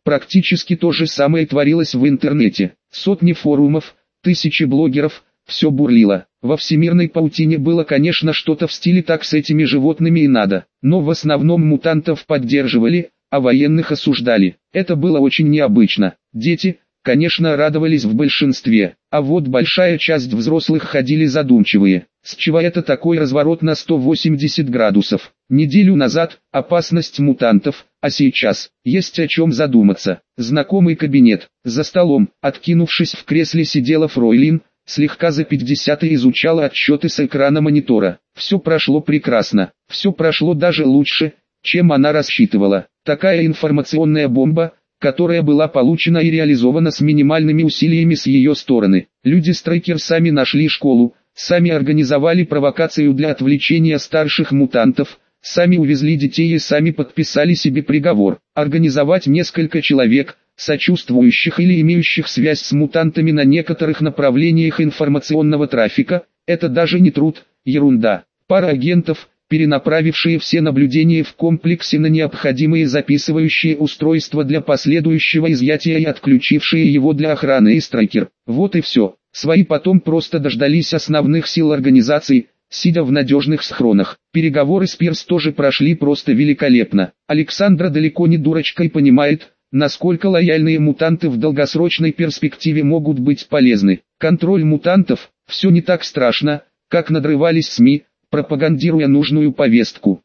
Практически то же самое творилось в интернете. Сотни форумов, тысячи блогеров, все бурлило. Во всемирной паутине было, конечно, что-то в стиле «так с этими животными и надо», но в основном мутантов поддерживали, а военных осуждали. Это было очень необычно. Дети, конечно, радовались в большинстве, а вот большая часть взрослых ходили задумчивые. С чего это такой разворот на 180 градусов? Неделю назад – опасность мутантов, а сейчас – есть о чем задуматься. Знакомый кабинет. За столом, откинувшись в кресле, сидела Фройлин, слегка за 50 и изучала отчеты с экрана монитора. Все прошло прекрасно, все прошло даже лучше, чем она рассчитывала. Такая информационная бомба, которая была получена и реализована с минимальными усилиями с ее стороны. Люди Страйкер сами нашли школу, сами организовали провокацию для отвлечения старших мутантов, сами увезли детей и сами подписали себе приговор. Организовать несколько человек, сочувствующих или имеющих связь с мутантами на некоторых направлениях информационного трафика, это даже не труд, ерунда. Пара агентов, перенаправившие все наблюдения в комплексе на необходимые записывающие устройства для последующего изъятия и отключившие его для охраны и Страйкер. Вот и все. Свои потом просто дождались основных сил организации, сидя в надежных схронах. Переговоры с Пирс тоже прошли просто великолепно. Александра далеко не дурочка и понимает, насколько лояльные мутанты в долгосрочной перспективе могут быть полезны. Контроль мутантов – все не так страшно, как надрывались СМИ, пропагандируя нужную повестку.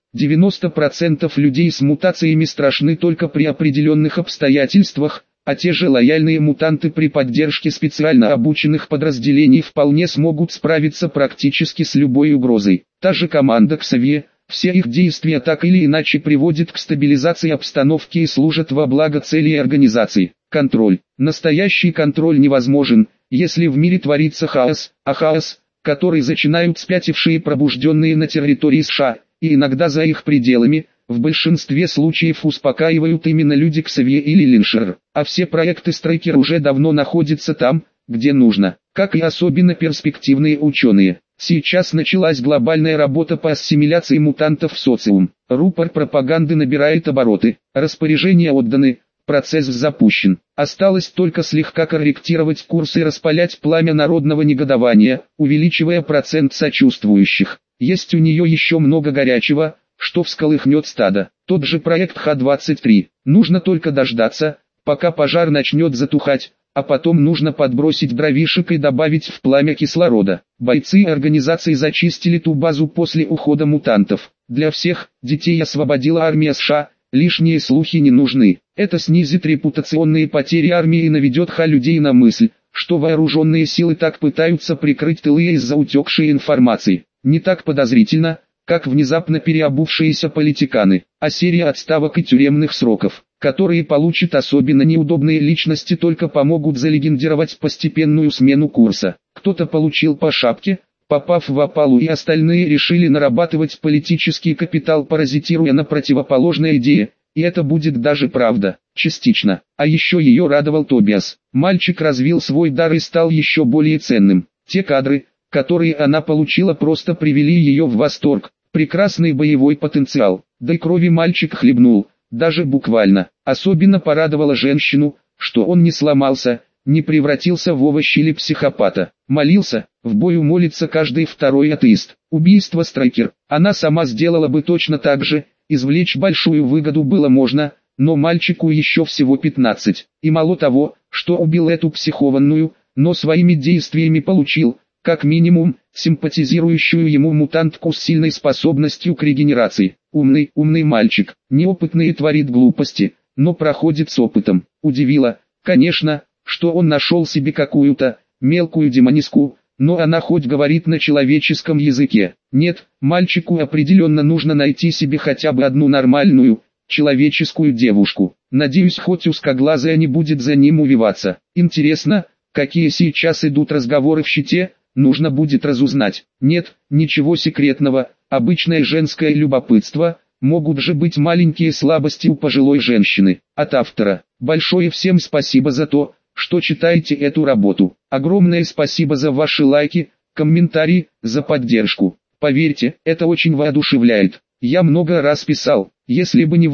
90% людей с мутациями страшны только при определенных обстоятельствах, а те же лояльные мутанты при поддержке специально обученных подразделений вполне смогут справиться практически с любой угрозой. Та же команда Ксавье, все их действия так или иначе приводят к стабилизации обстановки и служат во благо целей организации. Контроль. Настоящий контроль невозможен, если в мире творится хаос, а хаос, который начинают спятившие пробужденные на территории США, и иногда за их пределами, в большинстве случаев успокаивают именно люди Ксавье или Линшер, а все проекты Страйкер уже давно находятся там, где нужно, как и особенно перспективные ученые. Сейчас началась глобальная работа по ассимиляции мутантов в социум. Рупор пропаганды набирает обороты, распоряжения отданы, процесс запущен. Осталось только слегка корректировать курс и распалять пламя народного негодования, увеличивая процент сочувствующих. Есть у нее еще много горячего, что всколыхнет стадо. Тот же проект Х-23. Нужно только дождаться, пока пожар начнет затухать, а потом нужно подбросить дровишек и добавить в пламя кислорода. Бойцы организации зачистили ту базу после ухода мутантов. Для всех детей освободила армия США, лишние слухи не нужны. Это снизит репутационные потери армии и наведет людей на мысль, что вооруженные силы так пытаются прикрыть тылы из-за утекшей информации. Не так подозрительно, как внезапно переобувшиеся политиканы, а серия отставок и тюремных сроков, которые получат особенно неудобные личности, только помогут залегендировать постепенную смену курса. Кто-то получил по шапке, попав в опалу, и остальные решили нарабатывать политический капитал, паразитируя на противоположной идее, и это будет даже правда, частично. А еще ее радовал Тобиас. Мальчик развил свой дар и стал еще более ценным. Те кадры, которые она получила, просто привели ее в восторг. Прекрасный боевой потенциал, да и крови мальчик хлебнул, даже буквально. Особенно порадовала женщину, что он не сломался, не превратился в овощ или психопата. Молился, в бою молится каждый второй атеист. Убийство Страйкер, она сама сделала бы точно так же, извлечь большую выгоду было можно, но мальчику еще всего 15. И мало того, что убил эту психованную, но своими действиями получил, как минимум, симпатизирующую ему мутантку с сильной способностью к регенерации. Умный мальчик, неопытный и творит глупости, но проходит с опытом. Удивило, конечно, что он нашел себе какую-то мелкую демониску, но она хоть говорит на человеческом языке. Нет, мальчику определенно нужно найти себе хотя бы одну нормальную, человеческую девушку. Надеюсь, хоть узкоглазая не будет за ним увиваться. Интересно, какие сейчас идут разговоры в щите? Нужно будет разузнать. Нет, ничего секретного, обычное женское любопытство, могут же быть маленькие слабости у пожилой женщины. От автора. Большое всем спасибо за то, что читаете эту работу. Огромное спасибо за ваши лайки, комментарии, за поддержку. Поверьте, это очень воодушевляет. Я много раз писал, если бы не вы,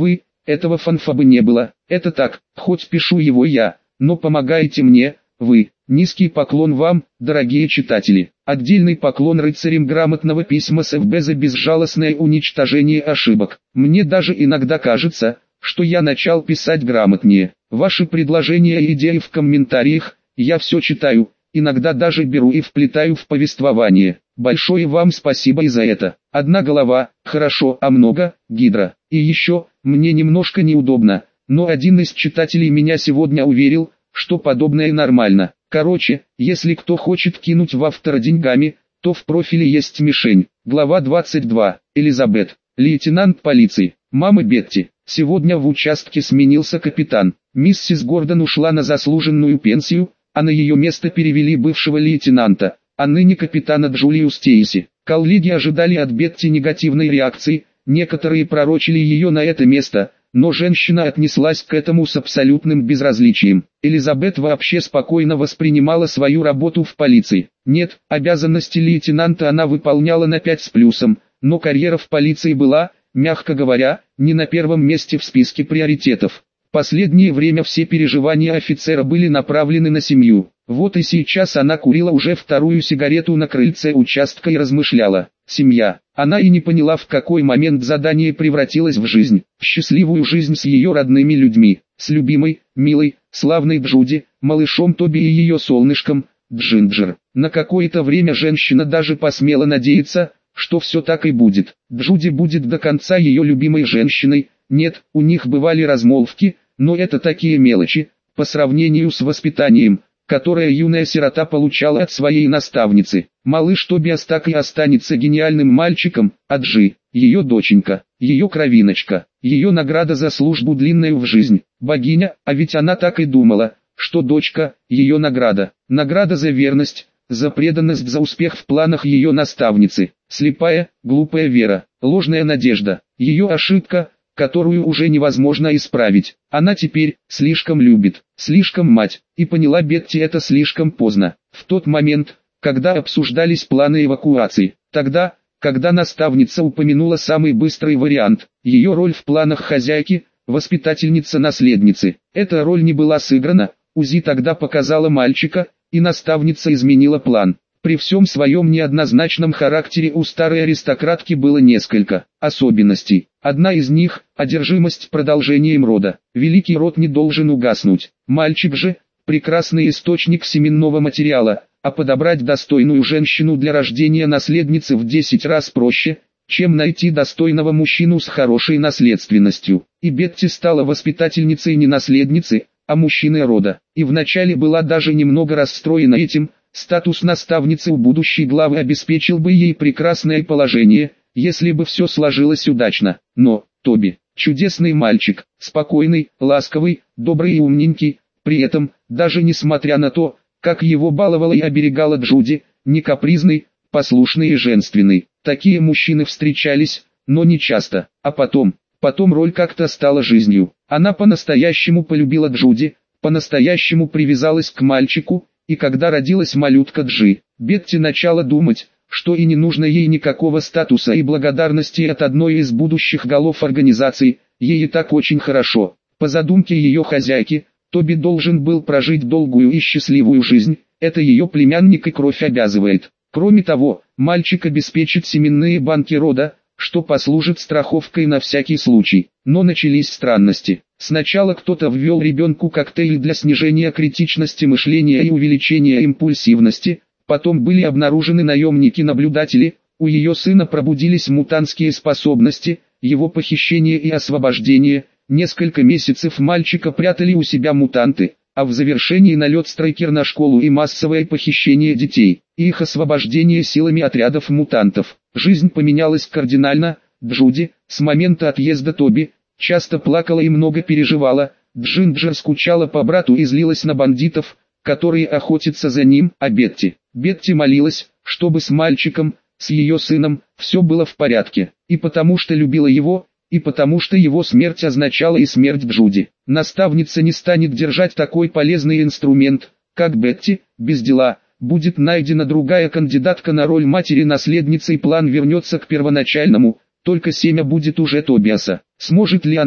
этого фанфаба не было. Это так, хоть пишу его я, но помогаете мне, вы. Низкий поклон вам, дорогие читатели. Отдельный поклон рыцарям грамотного письма с ФБ за безжалостное уничтожение ошибок. Мне даже иногда кажется, что я начал писать грамотнее. Ваши предложения и идеи в комментариях, я все читаю, иногда даже беру и вплетаю в повествование. Большое вам спасибо и за это. Одна голова, хорошо, а много, гидра. И еще, мне немножко неудобно, но один из читателей меня сегодня уверил, что подобное нормально. Короче, если кто хочет кинуть в автора деньгами, то в профиле есть мишень. Глава 22. Элизабет. Лейтенант полиции. Мама Бетти. Сегодня в участке сменился капитан. Миссис Гордон ушла на заслуженную пенсию, а на ее место перевели бывшего лейтенанта, а ныне капитана Джулию Стейси. Коллеги ожидали от Бетти негативной реакции, некоторые пророчили ее на это место, но женщина отнеслась к этому с абсолютным безразличием. Элизабет вообще спокойно воспринимала свою работу в полиции. Нет, обязанности лейтенанта она выполняла на 5 с плюсом, но карьера в полиции была, мягко говоря, не на первом месте в списке приоритетов. В последнее время все переживания офицера были направлены на семью. Вот и сейчас она курила уже вторую сигарету на крыльце участка и размышляла. Семья. Она и не поняла, в какой момент задание превратилось в жизнь. В счастливую жизнь с ее родными людьми. С любимой, милой, славной Джуди, малышом Тоби и ее солнышком, Джинджер. На какое-то время женщина даже посмела надеяться, что все так и будет. Джуди будет до конца ее любимой женщиной. Нет, у них бывали размолвки, но это такие мелочи, по сравнению с воспитанием, которое юная сирота получала от своей наставницы. Малыш Тобиас так и останется гениальным мальчиком, а Джи, ее доченька, ее кровиночка, ее награда за службу длинную в жизнь. Богиня, а ведь она так и думала, что дочка, ее награда. Награда за верность, за преданность, за успех в планах ее наставницы. Слепая, глупая вера, ложная надежда, ее ошибка, которую уже невозможно исправить. Она теперь слишком любит, слишком мать, и поняла Бетти это слишком поздно. В тот момент, когда обсуждались планы эвакуации, тогда, когда наставница упомянула самый быстрый вариант, ее роль в планах хозяйки, воспитательница-наследницы. Эта роль не была сыграна, УЗИ тогда показала мальчика, и наставница изменила план. При всем своем неоднозначном характере у старой аристократки было несколько особенностей. Одна из них – одержимость продолжением рода. Великий род не должен угаснуть. Мальчик же – прекрасный источник семенного материала, а подобрать достойную женщину для рождения наследницы в 10 раз проще, чем найти достойного мужчину с хорошей наследственностью. И Бетти стала воспитательницей не наследницы, а мужчины рода. И вначале была даже немного расстроена этим. Статус наставницы у будущей главы обеспечил бы ей прекрасное положение, если бы все сложилось удачно. Но Тоби, чудесный мальчик, спокойный, ласковый, добрый и умненький, при этом, даже несмотря на то, как его баловала и оберегала Джуди, не капризный, послушный и женственный. Такие мужчины встречались, но не часто. А потом роль как-то стала жизнью. Она по-настоящему полюбила Джуди, по-настоящему привязалась к мальчику, и когда родилась малютка Джи, Бетти начала думать, что и не нужно ей никакого статуса и благодарности от одной из будущих голов организации, ей и так очень хорошо. По задумке ее хозяйки, Тоби должен был прожить долгую и счастливую жизнь, это ее племянник и кровь обязывает. Кроме того, мальчик обеспечит семенные банки рода, что послужит страховкой на всякий случай. Но начались странности. Сначала кто-то ввел ребенку коктейль для снижения критичности мышления и увеличения импульсивности, потом были обнаружены наемники-наблюдатели, у ее сына пробудились мутантские способности, его похищение и освобождение, несколько месяцев мальчика прятали у себя мутанты, а в завершении налет Страйкер на школу и массовое похищение детей, и их освобождение силами отрядов мутантов. Жизнь поменялась кардинально. Джуди, с момента отъезда Тоби, часто плакала и много переживала. Джинджер скучала по брату и злилась на бандитов, которые охотятся за ним, а Бетти молилась, чтобы с мальчиком, с ее сыном, все было в порядке, и потому что любила его, и потому что его смерть означала и смерть Джуди. Наставница не станет держать такой полезный инструмент, как Бетти, без дела. Будет найдена другая кандидатка на роль матери-наследницы и план вернется к первоначальному, только семя будет уже Тобиаса. Сможет ли она,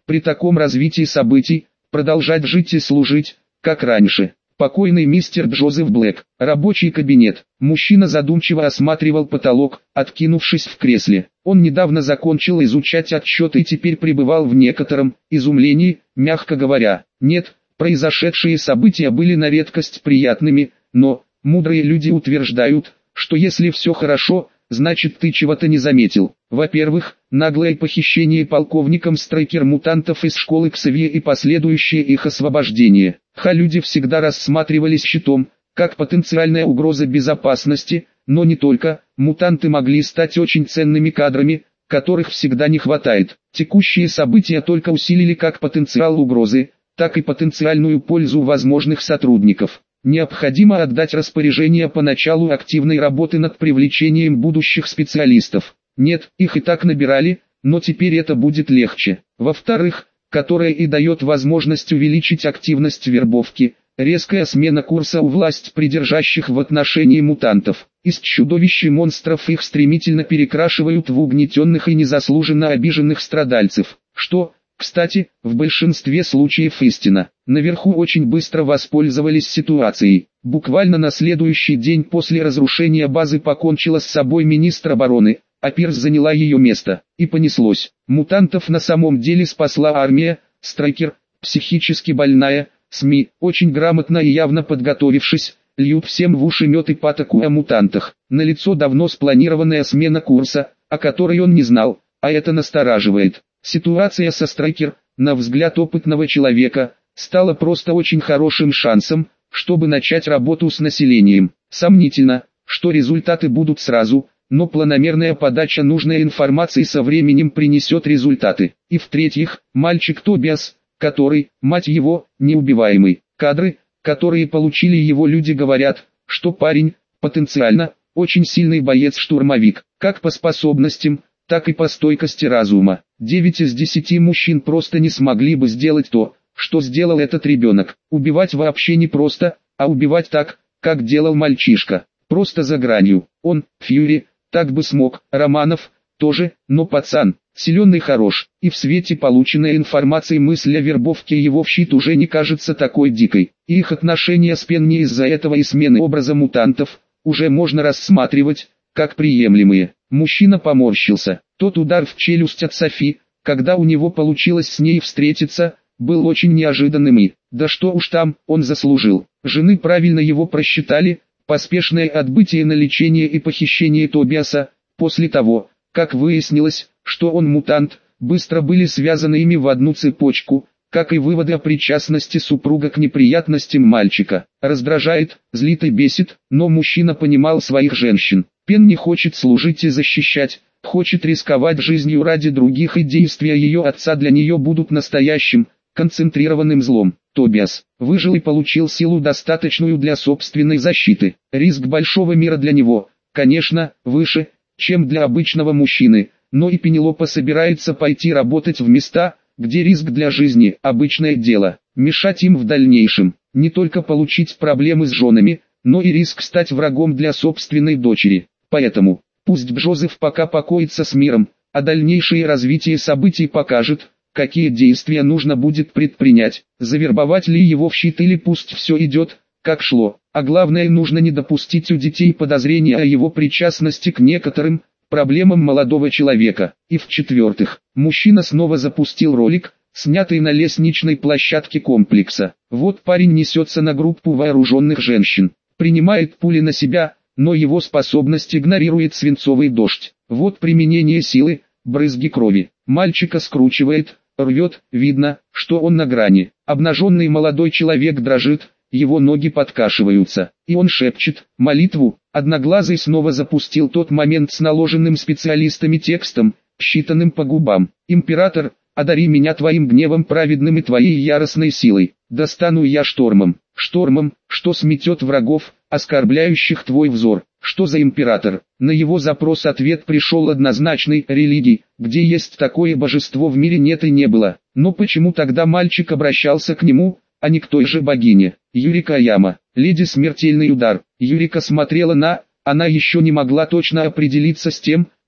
При таком развитии событий, продолжать жить и служить, как раньше. Покойный мистер Джозеф Блэк. Рабочий кабинет. Мужчина задумчиво осматривал потолок, откинувшись в кресле. Он недавно закончил изучать отчеты и теперь пребывал в некотором изумлении, мягко говоря. Нет, произошедшие события были на редкость приятными, но мудрые люди утверждают, что если все хорошо, значит ты чего-то не заметил. Во-первых, наглое похищение полковником Страйкер мутантов из школы Ксавье и последующее их освобождение. Люди всегда рассматривались щитом, как потенциальная угроза безопасности, но не только, мутанты могли стать очень ценными кадрами, которых всегда не хватает. Текущие события только усилили как потенциал угрозы, так и потенциальную пользу возможных сотрудников. Необходимо отдать распоряжение по началу активной работы над привлечением будущих специалистов. Нет, их и так набирали, но теперь это будет легче. Во-вторых, которая и дает возможность увеличить активность вербовки, резкая смена курса у власть придержащих в отношении мутантов. Из чудовищ и монстров их стремительно перекрашивают в угнетенных и незаслуженно обиженных страдальцев, что, кстати, в большинстве случаев истина. Наверху очень быстро воспользовались ситуацией. Буквально на следующий день после разрушения базы покончила с собой министр обороны, а Пирс заняла ее место. И понеслось. Мутантов на самом деле спасла армия, Страйкер, психически больная, СМИ, очень грамотно и явно подготовившись, льют всем в уши мед и патоку о мутантах. Налицо давно спланированная смена курса, о которой он не знал, а это настораживает. Ситуация со Страйкер, на взгляд опытного человека, стала просто очень хорошим шансом, чтобы начать работу с населением. Сомнительно, что результаты будут сразу, но планомерная подача нужной информации со временем принесет результаты. И в-третьих, мальчик Тобиас, который, мать его, неубиваемый. Кадры, которые получили его люди, говорят, что парень, потенциально, очень сильный боец-штурмовик, как по способностям, так и по стойкости разума. 9 из 10 мужчин просто не смогли бы сделать то, что сделал этот ребенок. Убивать вообще не просто, а убивать так, как делал мальчишка. Просто за гранью. Он, Фьюри, так бы смог, Романов, тоже, но пацан, силен и хорош. И в свете полученной информации мысль о вербовке его в щит уже не кажется такой дикой. И их отношения с Пенни из-за этого и смены образа мутантов, уже можно рассматривать, как приемлемые. Мужчина поморщился. Тот удар в челюсть от Софи, когда у него получилось с ней встретиться, был очень неожиданным и, да что уж там, он заслужил. Жены правильно его просчитали. Поспешное отбытие на лечение и похищение Тобиаса, после того, как выяснилось, что он мутант, быстро были связаны ими в одну цепочку, как и выводы о причастности супруга к неприятностям мальчика. Раздражает, злит и бесит, но мужчина понимал своих женщин. Пен не хочет служить и защищать, хочет рисковать жизнью ради других, и действия ее отца для нее будут настоящим, концентрированным злом. Тобиас выжил и получил силу, достаточную для собственной защиты. Риск большого мира для него, конечно, выше, чем для обычного мужчины, но и Пенелопа собирается пойти работать в места, где риск для жизни – обычное дело. Мешать им в дальнейшем, не только получить проблемы с женами, но и риск стать врагом для собственной дочери. Поэтому, пусть Джозеф пока покоится с миром, а дальнейшее развитие событий покажет, какие действия нужно будет предпринять, завербовать ли его в щит или пусть все идет, как шло. А главное, нужно не допустить у детей подозрения о его причастности к некоторым проблемам молодого человека. И в-четвертых, мужчина снова запустил ролик, снятый на лестничной площадке комплекса. Вот парень несется на группу вооруженных женщин, принимает пули на себя, но его способность игнорирует свинцовый дождь. Вот применение силы, брызги крови. Мальчика скручивает, рвет, видно, что он на грани. Обнаженный молодой человек дрожит, его ноги подкашиваются, и он шепчет молитву. Одноглазый снова запустил тот момент с наложенным специалистами текстом, считанным по губам. «Император, одари меня твоим гневом праведным и твоей яростной силой. Достану я штормом, штормом, что сметет врагов, оскорбляющих твой взор». Что за император? На его запрос ответ пришел однозначный: религии, где есть такое божество в мире, нет и не было. Но почему тогда мальчик обращался к нему, а не к той же богине? Юрика Аяма, леди смертельный удар. Юрика смотрела она еще не могла точно определиться с тем,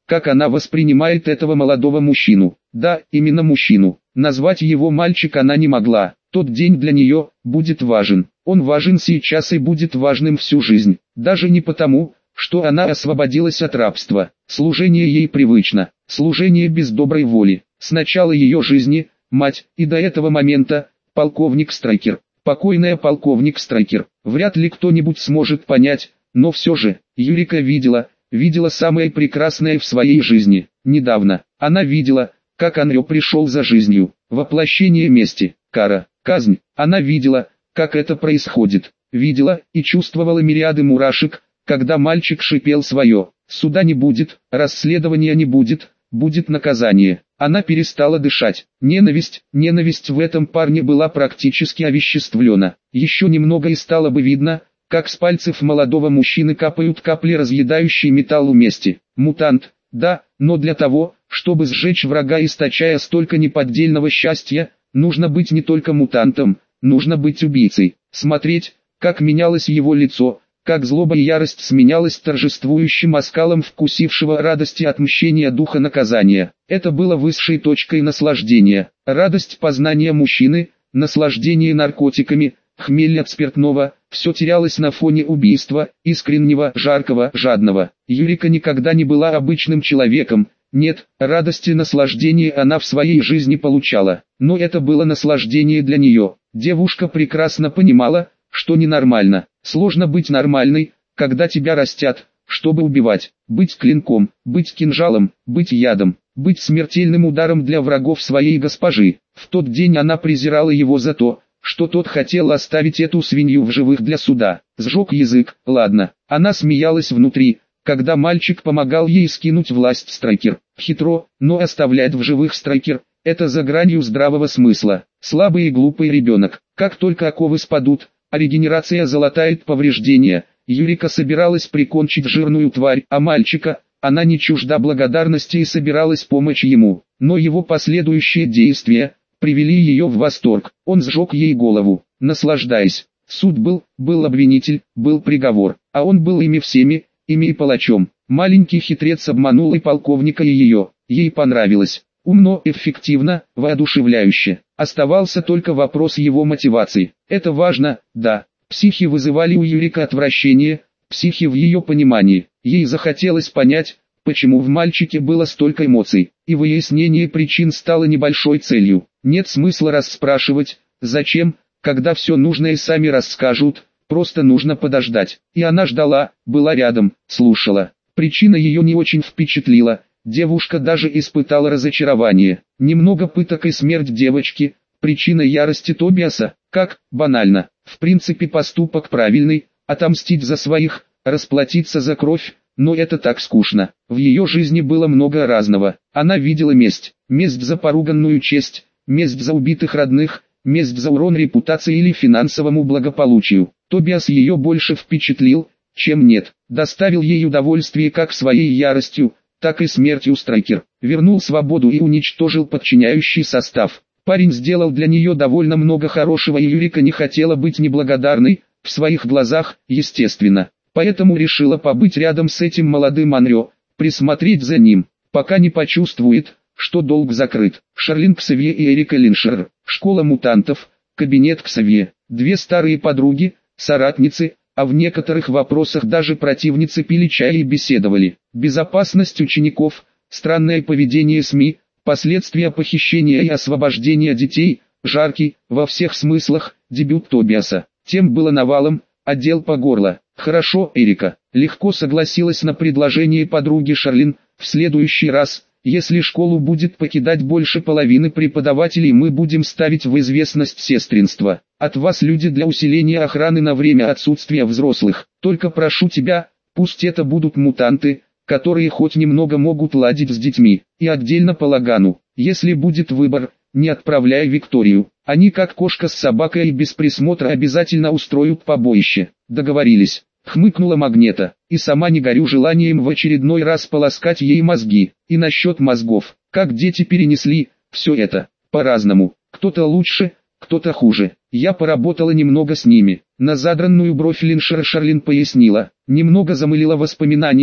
как она воспринимает этого молодого мужчину. Да, именно мужчину. Назвать его мальчик она не могла. Тот день для нее будет важен. Он важен сейчас и будет важным всю жизнь. Даже не потому, что она освободилась от рабства. Служение ей привычно. Служение без доброй воли. С начала ее жизни, мать, и до этого момента, полковник Страйкер. Покойная полковник Страйкер. Вряд ли кто-нибудь сможет понять, но все же, Юрика видела самое прекрасное в своей жизни. Недавно, она видела, как Анрё пришел за жизнью. Воплощение мести, кара, казнь. Она видела, как это происходит. Видела и чувствовала мириады мурашек, когда мальчик шипел свое. Суда не будет, расследования не будет, будет наказание. Она перестала дышать. Ненависть в этом парне была практически овеществлена. Еще немного и стало бы видно, как с пальцев молодого мужчины капают капли, разъедающие металл у мести. Мутант, да, но для того, чтобы сжечь врага, источая столько неподдельного счастья, нужно быть не только мутантом, нужно быть убийцей. Смотреть, как менялось его лицо, как злоба и ярость сменялась торжествующим оскалом вкусившего радости от мщения духа наказания. Это было высшей точкой наслаждения. Радость познания мужчины, наслаждение наркотиками, хмель от спиртного, все терялось на фоне убийства, искреннего, жаркого, жадного. Юрика никогда не была обычным человеком. Нет, радости и наслаждение она в своей жизни получала, но это было наслаждение для нее. Девушка прекрасно понимала, что ненормально. Сложно быть нормальной, когда тебя растят, чтобы убивать, быть клинком, быть кинжалом, быть ядом, быть смертельным ударом для врагов своей госпожи. В тот день она презирала его за то, что тот хотел оставить эту свинью в живых для суда. Сжег язык, ладно. Она смеялась внутри, когда мальчик помогал ей скинуть власть Страйкер. Хитро, но оставлять в живых Страйкер – это за гранью здравого смысла. Слабый и глупый ребенок. Как только оковы спадут, а регенерация залатает повреждения, Юрика собиралась прикончить жирную тварь, а мальчика, она не чужда благодарности и собиралась помочь ему. Но его последующие действия привели ее в восторг. Он сжег ей голову, наслаждаясь. Суд был обвинитель, был приговор, а он был ими всеми, ими и палачом. Маленький хитрец обманул и полковника, и ее. Ей понравилось. Умно, эффективно, воодушевляюще. Оставался только вопрос его мотивации. Это важно, да. Психи вызывали у Юрика отвращение, психи в ее понимании. Ей захотелось понять, почему в мальчике было столько эмоций, и выяснение причин стало небольшой целью. Нет смысла расспрашивать, зачем, когда все нужное сами расскажут, просто нужно подождать. И она ждала, была рядом, слушала. Причина ее не очень впечатлила. Девушка даже испытала разочарование. Немного пыток и смерть девочки, причина ярости Тобиаса, как, банально. В принципе поступок правильный, отомстить за своих, расплатиться за кровь, но это так скучно. В ее жизни было много разного. Она видела месть. Месть за поруганную честь, месть за убитых родных, месть за урон репутации или финансовому благополучию. Тобиас ее больше впечатлил, чем нет. Доставил ей удовольствие как своей яростью, так и смертью Страйкер. Вернул свободу и уничтожил подчиняющий состав. Парень сделал для нее довольно много хорошего, и Юрика не хотела быть неблагодарной, в своих глазах, естественно. Поэтому решила побыть рядом с этим молодым Анрё, присмотреть за ним, пока не почувствует, что долг закрыт. Шарлин Ксавье и Эрика Линшер. Школа мутантов, кабинет Ксавье. Две старые подруги, соратницы, а в некоторых вопросах даже противницы, пили чай и беседовали. Безопасность учеников, странное поведение СМИ, последствия похищения и освобождения детей, жаркий, во всех смыслах, дебют Тобиаса. Тем было навалом, отдел по горло. Хорошо, Эрика, легко согласилась на предложение подруги Шарлин. В следующий раз, если школу будет покидать больше половины преподавателей, мы будем ставить в известность сестринство. От вас люди для усиления охраны на время отсутствия взрослых. Только прошу тебя, пусть это будут мутанты, которые хоть немного могут ладить с детьми. И отдельно по Лагану. Если будет выбор, не отправляй Викторию. Они как кошка с собакой и без присмотра обязательно устроят побоище. Договорились. Хмыкнула Магнета, и сама не горю желанием в очередной раз полоскать ей мозги. И насчет мозгов, как дети перенесли, все это, по-разному, кто-то лучше, кто-то хуже. Я поработала немного с ними. На задранную бровь Линшера Шарлин пояснила, немного замылила воспоминания,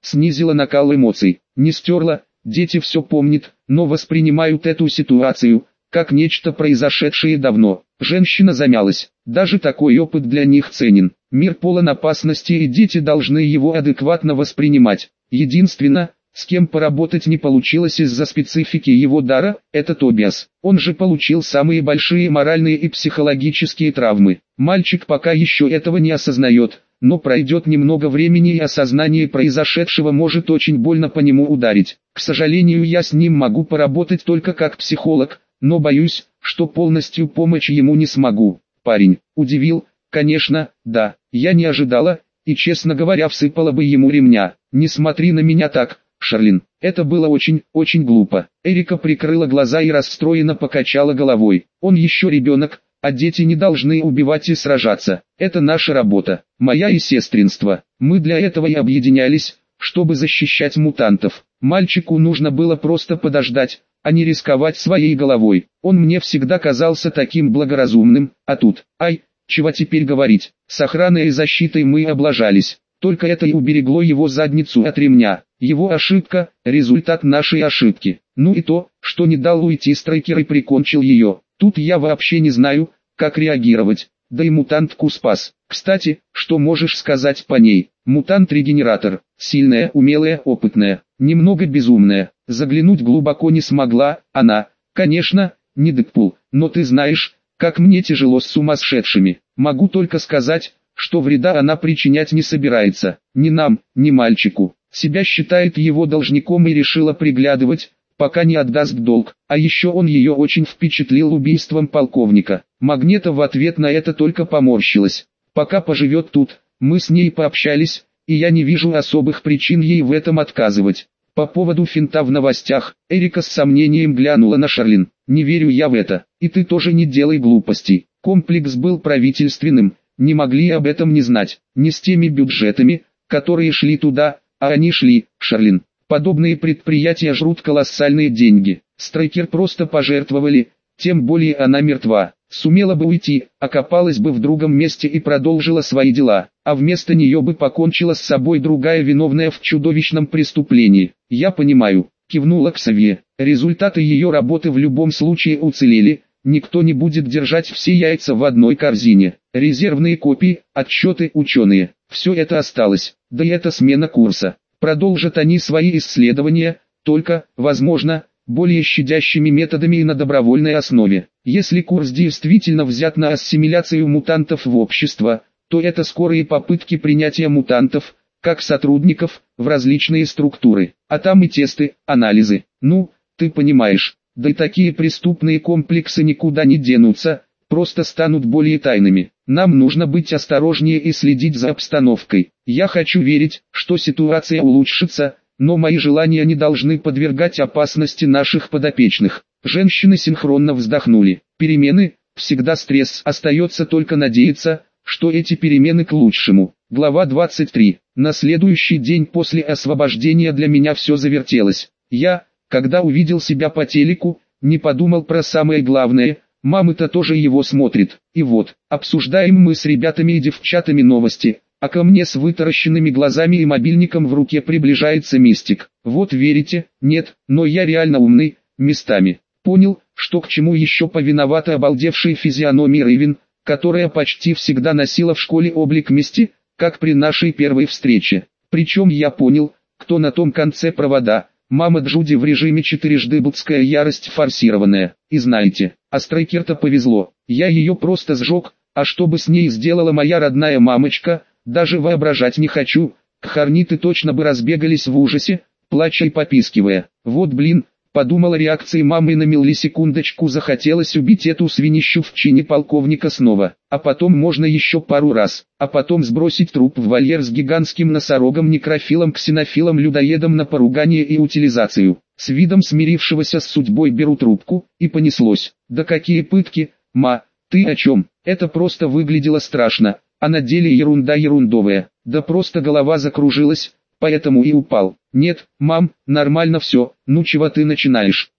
снизила накал эмоций, не стерла, дети все помнят, но воспринимают эту ситуацию как нечто произошедшее давно. Женщина замялась. Даже такой опыт для них ценен. Мир полон опасности, и дети должны его адекватно воспринимать. Единственное, с кем поработать не получилось из-за специфики его дара, это Тобиас. Он же получил самые большие моральные и психологические травмы. Мальчик пока еще этого не осознает, но пройдет немного времени, и осознание произошедшего может очень больно по нему ударить. К сожалению, я с ним могу поработать только как психолог, но боюсь, что полностью помочь ему не смогу. Парень удивил, конечно, да, я не ожидала, и, честно говоря, всыпала бы ему ремня. Не смотри на меня так, Шарлин. Это было очень глупо. Эрика прикрыла глаза и расстроенно покачала головой. Он еще ребенок, а дети не должны убивать и сражаться. Это наша работа, моя и сестринство. Мы для этого и объединялись, чтобы защищать мутантов. Мальчику нужно было просто подождать, а не рисковать своей головой. Он мне всегда казался таким благоразумным, а тут, чего теперь говорить, с охраной и защитой мы облажались. Только это и уберегло его задницу от ремня. Его ошибка – результат нашей ошибки. Ну и то, что не дал уйти Страйкер и прикончил ее. Тут я вообще не знаю, как реагировать. Да и мутантку спас. Кстати, что можешь сказать по ней? Мутант-регенератор. Сильная, умелая, опытная. Немного безумная. Заглянуть глубоко не смогла. Она, конечно, не Дэдпул, но ты знаешь, как мне тяжело с сумасшедшими. Могу только сказать, что вреда она причинять не собирается. Ни нам, ни мальчику. Себя считает его должником и решила приглядывать, пока не отдаст долг. А еще он ее очень впечатлил убийством полковника. Магнета в ответ на это только поморщилась. Пока поживет тут, мы с ней пообщались, и я не вижу особых причин ей в этом отказывать. По поводу финта в новостях, Эрика с сомнением глянула на Шарлин. Не верю я в это, и ты тоже не делай глупостей. Комплекс был правительственным, не могли об этом не знать. Не с теми бюджетами, которые шли туда, а они шли, Шарлин. Подобные предприятия жрут колоссальные деньги. Страйкер просто пожертвовали, тем более она мертва. Сумела бы уйти, окопалась бы в другом месте и продолжила свои дела, а вместо нее бы покончила с собой другая виновная в чудовищном преступлении. Я понимаю, кивнула Ксавье. Результаты ее работы в любом случае уцелели, никто не будет держать все яйца в одной корзине. Резервные копии, отчеты, ученые, все это осталось, да и это смена курса. Продолжат они свои исследования, только, возможно, более щадящими методами и на добровольной основе. Если курс действительно взят на ассимиляцию мутантов в общество, то это скорые попытки принятия мутантов, как сотрудников, в различные структуры. А там и тесты, анализы. Ну, ты понимаешь, да и такие преступные комплексы никуда не денутся, просто станут более тайными. Нам нужно быть осторожнее и следить за обстановкой. Я хочу верить, что ситуация улучшится, но мои желания не должны подвергать опасности наших подопечных. Женщины синхронно вздохнули. Перемены, всегда стресс. Остается только надеяться, что эти перемены к лучшему. Глава 23. На следующий день после освобождения для меня все завертелось. Я, когда увидел себя по телеку, не подумал про самое главное. Мама-то тоже его смотрит. И вот, обсуждаем мы с ребятами и девчатами новости. А ко мне с вытаращенными глазами и мобильником в руке приближается мистик. Вот верите? Нет, но я реально умный, местами. Понял, что к чему еще повиновата обалдевшей физиономии Рейвен, которая почти всегда носила в школе облик Мисти, как при нашей первой встрече. Причем я понял, кто на том конце провода. Мама Джуди в режиме четырежды ярость форсированная. И знаете, а Страйкер-то повезло. Я ее просто сжег, а что бы с ней сделала моя родная мамочка, даже воображать не хочу. Кхарниты точно бы разбегались в ужасе, плача и попискивая. Вот блин, подумала реакцией мамы, и на миллисекундочку захотелось убить эту свинищу в чине полковника снова. А потом можно еще пару раз. А потом сбросить труп в вольер с гигантским носорогом, некрофилом, ксенофилом, людоедом на поругание и утилизацию. С видом смирившегося с судьбой беру трубку, и понеслось. Да какие пытки, ма, ты о чем? Это просто выглядело страшно. А на деле ерунда ерундовая, да просто голова закружилась, поэтому и упал. Нет, мам, нормально все, ну чего ты начинаешь?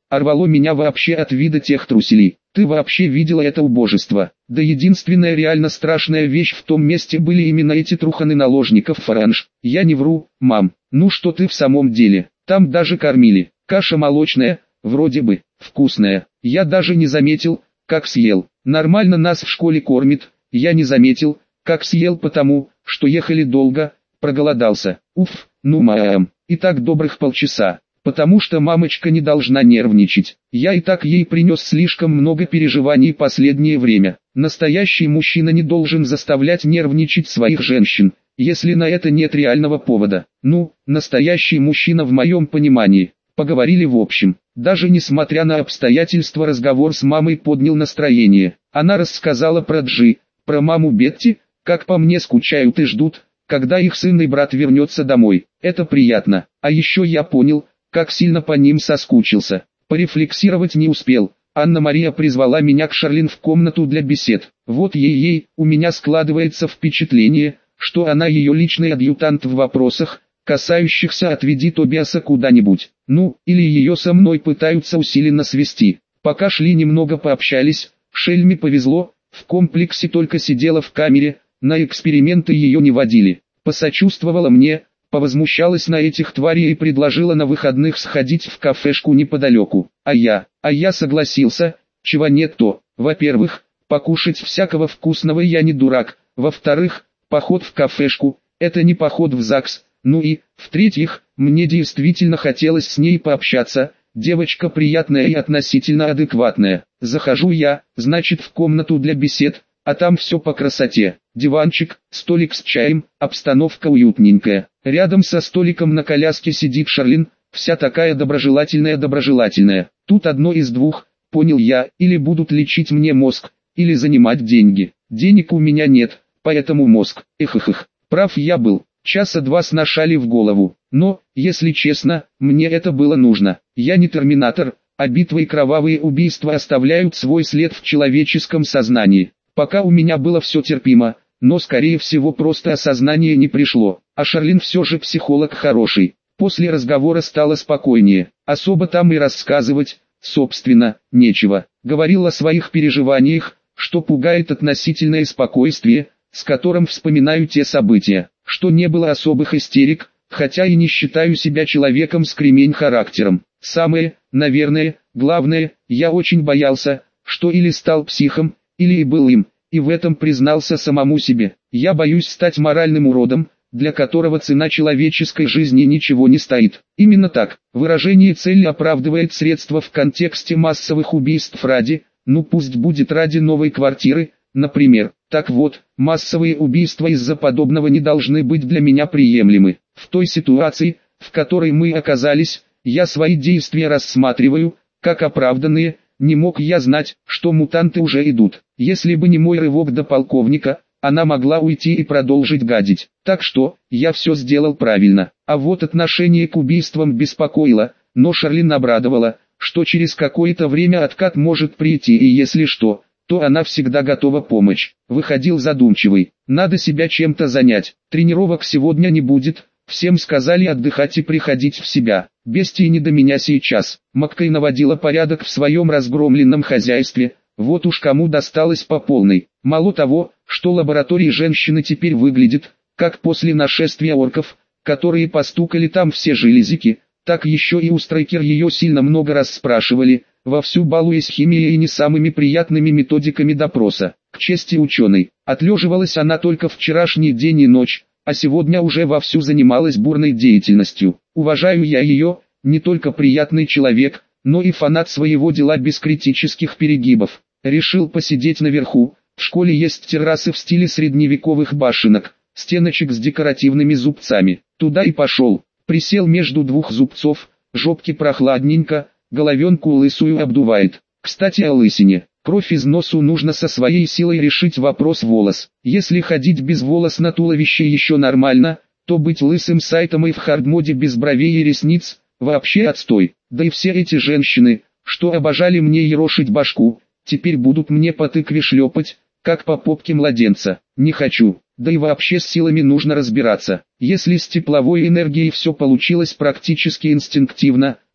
а рвало меня вообще от вида тех труселей. Ты вообще видела это убожество? Да единственная реально страшная вещь в том месте были именно эти труханы наложников фаранж. Я не вру, мам. Ну что ты в самом деле? Там даже кормили. Каша молочная, вроде бы, вкусная. Я даже не заметил, как съел. Нормально нас в школе кормит. Я не заметил, как съел потому, что ехали долго, проголодался. Уф, ну мам. И так добрых полчаса. Потому что мамочка не должна нервничать. Я и так ей принес слишком много переживаний последнее время. Настоящий мужчина не должен заставлять нервничать своих женщин, если на это нет реального повода. Ну, настоящий мужчина в моем понимании. Поговорили в общем. Даже несмотря на обстоятельства, разговор с мамой поднял настроение. Она рассказала про Джи, про маму Бетти, как по мне скучают и ждут, когда их сын и брат вернется домой. Это приятно. А еще я понял, как сильно по ним соскучился. Порефлексировать не успел. Анна-Мария призвала меня к Шарлин в комнату для бесед. Вот ей-ей, у меня складывается впечатление, что она ее личный адъютант в вопросах, касающихся «отведи Тобиаса куда-нибудь». Ну, или ее со мной пытаются усиленно свести. Пока шли немного пообщались, Шельме повезло, в комплексе только сидела в камере, на эксперименты ее не водили. Посочувствовала мне, повозмущалась на этих тварей и предложила на выходных сходить в кафешку неподалеку. А я согласился, чего нет то. Во-первых, покушать всякого вкусного я не дурак. Во-вторых, поход в кафешку – это не поход в ЗАГС. Ну и, в-третьих, мне действительно хотелось с ней пообщаться. Девочка приятная и относительно адекватная. Захожу я, значит, в комнату для бесед, а там все по красоте. Диванчик, столик с чаем, обстановка уютненькая. Рядом со столиком на коляске сидит Шарлин, вся такая доброжелательная. Тут одно из двух, понял я, или будут лечить мне мозг, или занимать деньги. Денег у меня нет, поэтому мозг. Эх, прав я был. Часа два сношали в голову. Но, если честно, мне это было нужно. Я не терминатор, а битвы и кровавые убийства оставляют свой след в человеческом сознании. Пока у меня было все терпимо, но скорее всего просто осознание не пришло. А Шарлин все же психолог хороший. После разговора стало спокойнее. Особо там и рассказывать, собственно, нечего. Говорил о своих переживаниях, что пугает относительное спокойствие, с которым вспоминаю те события. Что не было особых истерик, хотя и не считаю себя человеком с кремень характером. Самое, наверное, главное, я очень боялся, что или стал психом, или и был им, и в этом признался самому себе. Я боюсь стать моральным уродом, для которого цена человеческой жизни ничего не стоит. Именно так, выражение цели оправдывает средства в контексте массовых убийств ради, ну пусть будет ради новой квартиры, например. Так вот, массовые убийства из-за подобного не должны быть для меня приемлемы. В той ситуации, в которой мы оказались, я свои действия рассматриваю, как оправданные. Не мог я знать, что мутанты уже идут. Если бы не мой рывок до полковника, она могла уйти и продолжить гадить. Так что, я все сделал правильно. А вот отношение к убийствам беспокоило, но Шарлин обрадовала, что через какое-то время откат может прийти и если что, то она всегда готова помочь. Выходил задумчивый. Надо себя чем-то занять. Тренировок сегодня не будет. Всем сказали отдыхать и приходить в себя. Бестии не до меня сейчас. Маккей наводила порядок в своем разгромленном хозяйстве. Вот уж кому досталось по полной. Мало того, что лаборатория женщины теперь выглядит, как после нашествия орков, которые постукали там все железики, так еще и у Страйкер ее сильно много раз спрашивали, вовсю балуясь химией и не самыми приятными методиками допроса. К чести ученой, отлеживалась она только вчерашний день и ночь, а сегодня уже вовсю занималась бурной деятельностью. Уважаю я ее, не только приятный человек, но и фанат своего дела без критических перегибов. Решил посидеть наверху, в школе есть террасы в стиле средневековых башенок, стеночек с декоративными зубцами. Туда и пошел, присел между двух зубцов, жопки прохладненько, головенку лысую обдувает. Кстати о лысине. Кровь из носу нужно со своей силой решить вопрос волос. Если ходить без волос на туловище еще нормально, то быть лысым сайтом и в хардмоде без бровей и ресниц – вообще отстой. Да и все эти женщины, что обожали мне ерошить башку, теперь будут мне по тыкве шлепать, как по попке младенца. Не хочу. Да и вообще с силами нужно разбираться. Если с тепловой энергией все получилось практически инстинктивно,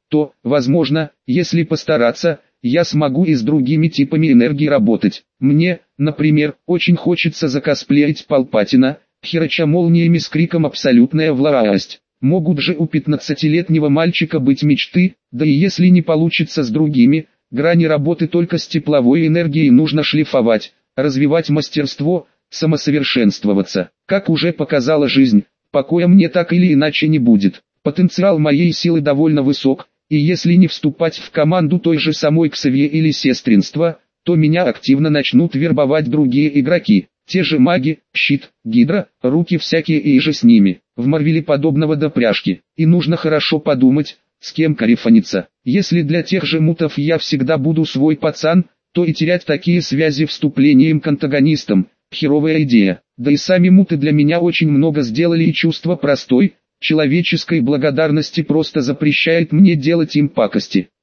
то, возможно, если постараться, я смогу и с другими типами энергии работать. Мне, например, очень хочется закосплеить Палпатина, херача молниями с криком «Абсолютная власть». Могут же у 15-летнего мальчика быть мечты, да и если не получится с другими, грани работы только с тепловой энергией нужно шлифовать, развивать мастерство, самосовершенствоваться. Как уже показала жизнь, покоя мне так или иначе не будет. Потенциал моей силы довольно высок, и если не вступать в команду той же самой Ксавье или сестринства, то меня активно начнут вербовать другие игроки. Те же маги, щит, гидра, руки всякие и же с ними. В Марвеле подобного до пряжки. И нужно хорошо подумать, с кем корефаниться. Если для тех же мутов я всегда буду свой пацан, то и терять такие связи вступлением к антагонистам – херовая идея. Да и сами муты для меня очень много сделали, и чувство простой, человеческой благодарности просто запрещает мне делать им пакости.